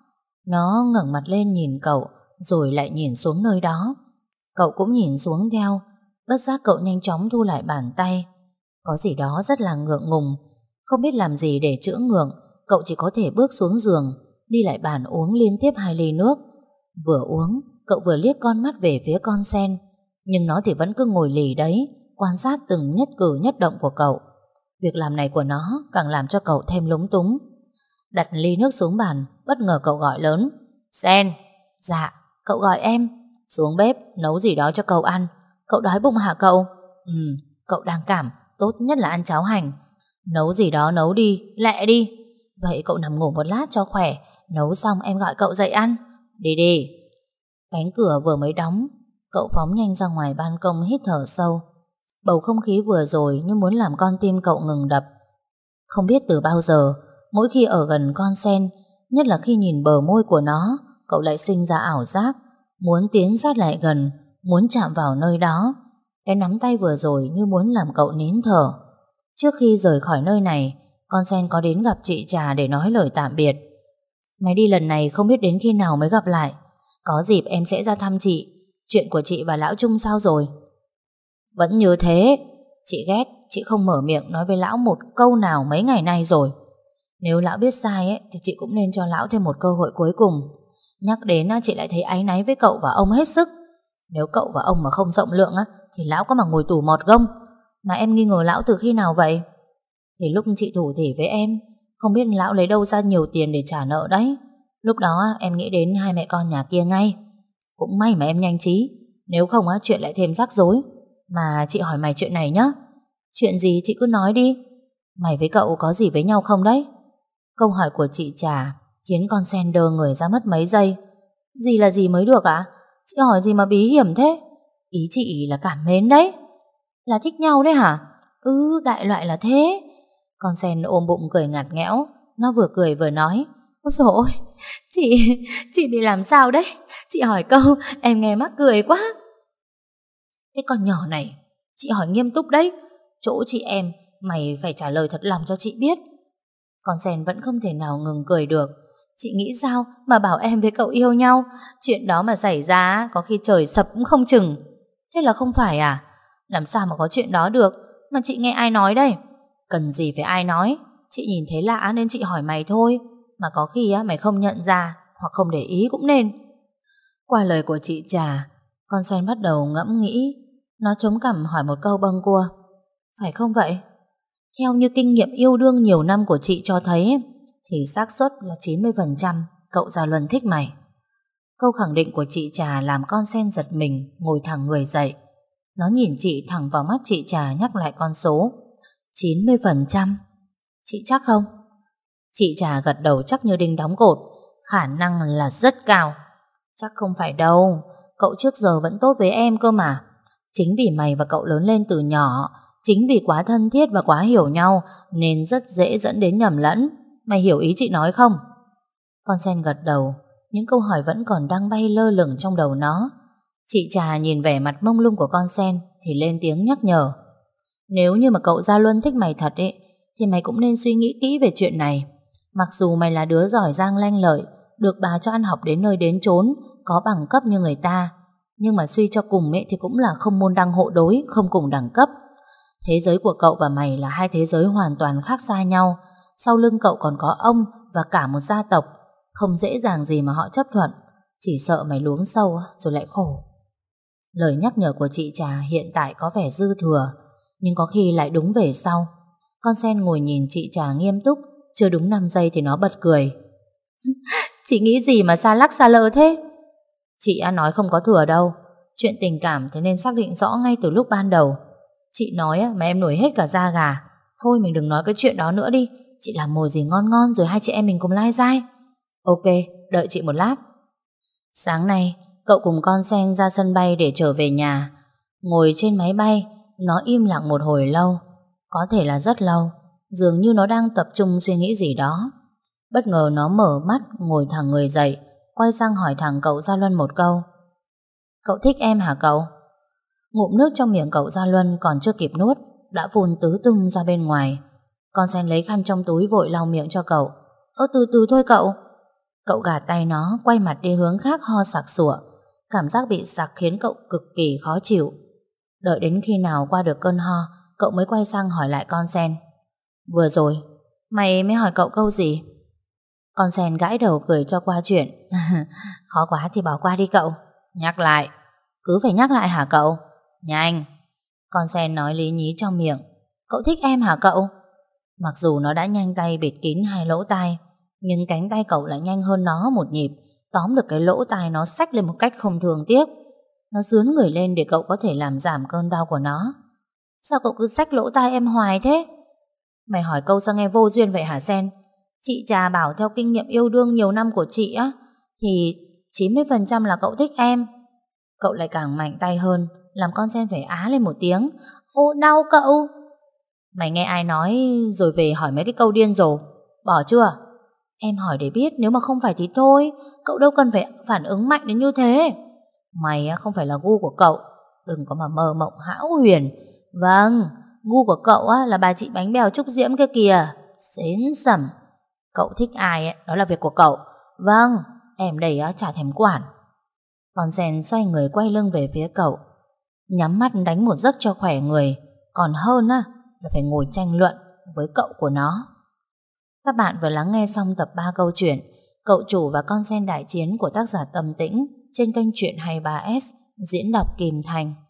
Nó ngẩng mặt lên nhìn cậu, rồi lại nhìn xuống nơi đó. Cậu cũng nhìn xuống theo. Bất giác cậu nhanh chóng thu lại bàn tay. Có gì đó rất là ngượng ngùng. Không biết làm gì để chữa ngượng, cậu chỉ có thể bước xuống giường, đi lại bàn uống liên tiếp 2 ly nước. Vừa uống, cậu vừa liếc con mắt về phía con sen, nhưng nó thì vẫn cứ ngồi lì đấy, quan sát từng nhất cử nhất động của cậu. Việc làm này của nó càng làm cho cậu thêm lúng túng. Đặt ly nước xuống bàn, bất ngờ cậu gọi lớn: Sen! Dạ, cậu gọi em. Xuống bếp, nấu gì đó cho cậu ăn. Cậu đói bụng hả cậu? Cậu đang cảm, tốt nhất là ăn cháo hành. Nấu gì đó nấu đi, lẹ đi. Vậy cậu nằm ngủ một lát cho khỏe, nấu xong em gọi cậu dậy ăn. Đi đi. Cánh cửa vừa mới đóng, cậu phóng nhanh ra ngoài ban công hít thở sâu. Bầu không khí vừa rồi như muốn làm con tim cậu ngừng đập. Không biết từ bao giờ, mỗi khi ở gần con sen, nhất là khi nhìn bờ môi của nó, cậu lại sinh ra ảo giác muốn tiến sát lại gần, muốn chạm vào nơi đó. Cái nắm tay vừa rồi như muốn làm cậu nín thở. Trước khi rời khỏi nơi này, con sen có đến gặp chị Trà để nói lời tạm biệt. Mày đi lần này không biết đến khi nào mới gặp lại. Có dịp em sẽ ra thăm chị. Chuyện của chị và lão Trung sao rồi? Vẫn như thế. Chị ghét, chị không mở miệng nói với lão một câu nào mấy ngày nay rồi. Nếu lão biết sai ấy, thì chị cũng nên cho lão thêm một cơ hội cuối cùng. Nhắc đến chị lại thấy áy náy với cậu và ông hết sức. Nếu cậu và ông mà không rộng lượng thì lão có mà ngồi tù mọt gông. Mà em nghi ngờ lão từ khi nào vậy? Thì lúc chị thủ thỉ với em, không biết lão lấy đâu ra nhiều tiền để trả nợ đấy. Lúc đó em nghĩ đến hai mẹ con nhà kia ngay. Cũng may mà em nhanh trí, nếu không chuyện lại thêm rắc rối. Mà chị hỏi mày chuyện này nhá. Chuyện gì chị cứ nói đi. Mày với cậu có gì với nhau không đấy? Câu hỏi của chị Trà khiến con sen đơ người ra mất mấy giây. Gì là gì mới được ạ? Chị hỏi gì mà bí hiểm thế? Ý chị là cảm mến đấy. Là thích nhau đấy hả? Đại loại là thế. Con sen ôm bụng cười ngặt nghẽo. Nó vừa cười vừa nói: Ôi dồi ôi, chị bị làm sao đấy? Chị hỏi câu em nghe mắc cười quá. Thế con nhỏ này, chị hỏi nghiêm túc đấy. Chỗ chị em, mày phải trả lời thật lòng cho chị biết. Con sen vẫn không thể nào ngừng cười được. Chị nghĩ sao mà bảo em với cậu yêu nhau? Chuyện đó mà xảy ra có khi trời sập cũng không chừng. Thế là không phải à? Làm sao mà có chuyện đó được? Mà chị nghe ai nói đây? Cần gì phải ai nói? Chị nhìn thấy lạ nên chị hỏi mày thôi. Mà có khi mày không nhận ra hoặc không để ý cũng nên. Qua lời của chị Trà, con sen bắt đầu ngẫm nghĩ. Nó chống cằm hỏi một câu bâng quơ: Phải không vậy? Theo như kinh nghiệm yêu đương nhiều năm của chị cho thấy thì xác suất là 90% cậu Gia Luân thích mày. Câu khẳng định của chị Trà làm con sen giật mình, ngồi thẳng người dậy. Nó nhìn chị thẳng vào mắt chị Trà, nhắc lại con số 90%. Chị chắc không? Chị Trà gật đầu chắc như đinh đóng cột. Khả năng là rất cao. Chắc không phải đâu. Cậu trước giờ vẫn tốt với em cơ mà. Chính vì mày và cậu lớn lên từ nhỏ, chính vì quá thân thiết và quá hiểu nhau nên rất dễ dẫn đến nhầm lẫn. Mày hiểu ý chị nói không? Con sen gật đầu. Những câu hỏi vẫn còn đang bay lơ lửng trong đầu nó. Chị Trà nhìn vẻ mặt mông lung của con sen thì lên tiếng nhắc nhở: Nếu như mà cậu Gia Luân thích mày thật thì mày cũng nên suy nghĩ kỹ về chuyện này. Mặc dù mày là đứa giỏi giang lanh lợi, được bà cho ăn học đến nơi đến chốn, có bằng cấp như người ta, nhưng mà suy cho cùng thì cũng là không môn đăng hộ đối, không cùng đẳng cấp. Thế giới của cậu và mày là hai thế giới hoàn toàn khác xa nhau. Sau lưng cậu còn có ông và cả một gia tộc. Không dễ dàng gì mà họ chấp thuận. Chỉ sợ mày luống sâu rồi lại khổ. Lời nhắc nhở của chị Trà hiện tại có vẻ dư thừa, nhưng có khi lại đúng về sau. Con sen ngồi nhìn chị Trà nghiêm túc. Chưa đúng 5 giây thì nó bật cười. Chị nghĩ gì mà xa lắc xa lơ thế? Chị nói không có thừa đâu. Chuyện tình cảm thì nên xác định rõ ngay từ lúc ban đầu. Chị nói mà em nổi hết cả da gà. Thôi mình đừng nói cái chuyện đó nữa đi. Chị làm mồi gì ngon ngon rồi hai chị em mình cùng lai dai. Ok, đợi chị một lát. Sáng nay cậu cùng con sen ra sân bay để trở về nhà. Ngồi trên máy bay, nó im lặng một hồi lâu. Có thể là rất lâu. Dường như nó đang tập trung suy nghĩ gì đó. Bất ngờ nó mở mắt, ngồi thẳng người dậy, quay sang hỏi thẳng cậu Gia Luân một câu: Cậu thích em hả cậu? Ngụm nước trong miệng cậu Gia Luân còn chưa kịp nuốt đã phun tứ tung ra bên ngoài. Con sen lấy khăn trong túi vội lau miệng cho cậu. Từ từ thôi cậu. Cậu gạt tay nó, quay mặt đi hướng khác ho sặc sụa. Cảm giác bị sặc khiến cậu cực kỳ khó chịu. Đợi đến khi nào qua được cơn ho, cậu mới quay sang hỏi lại con sen. Vừa rồi, mày mới hỏi cậu câu gì? Con sen gãi đầu cười cho qua chuyện. Khó quá thì bỏ qua đi cậu. Nhắc lại. Cứ phải nhắc lại hả cậu? Nhanh. Con sen nói lý nhí trong miệng. Cậu thích em hả cậu? Mặc dù nó đã nhanh tay bịt kín hai lỗ tai, nhưng cánh tay cậu lại nhanh hơn nó một nhịp, tóm được cái lỗ tai nó xách lên một cách không thường tiếc. Nó dướn người lên để cậu có thể làm giảm cơn đau của nó. Sao cậu cứ xách lỗ tai em hoài thế? Mày hỏi câu sao nghe vô duyên vậy hả Sen? Chị Trà bảo theo kinh nghiệm yêu đương nhiều năm của chị á, thì 90% là cậu thích em. Cậu lại càng mạnh tay hơn, làm con Sen phải á lên một tiếng. Ô đau cậu. Mày nghe ai nói rồi về hỏi mấy cái câu điên rồ? Bỏ chưa? Em hỏi để biết, nếu mà không phải thì thôi. Cậu đâu cần phải phản ứng mạnh đến như thế. Mày không phải là gu của cậu, đừng có mà mơ mộng hão huyền. Vâng, gu của cậu là bà chị bánh bèo Trúc Diễm kia kìa. Xến sẩm. Cậu thích ai đó là việc của cậu. Vâng, em đây chả thèm quản. Con Sen xoay người quay lưng về phía cậu, nhắm mắt đánh một giấc cho khỏe người. Còn hơn là phải ngồi tranh luận với cậu của nó. Các bạn vừa lắng nghe xong tập 3 câu chuyện Cậu chủ và con sen đại chiến của tác giả Tâm Tĩnh trên kênh Chuyện 23S, diễn đọc Kim Thành.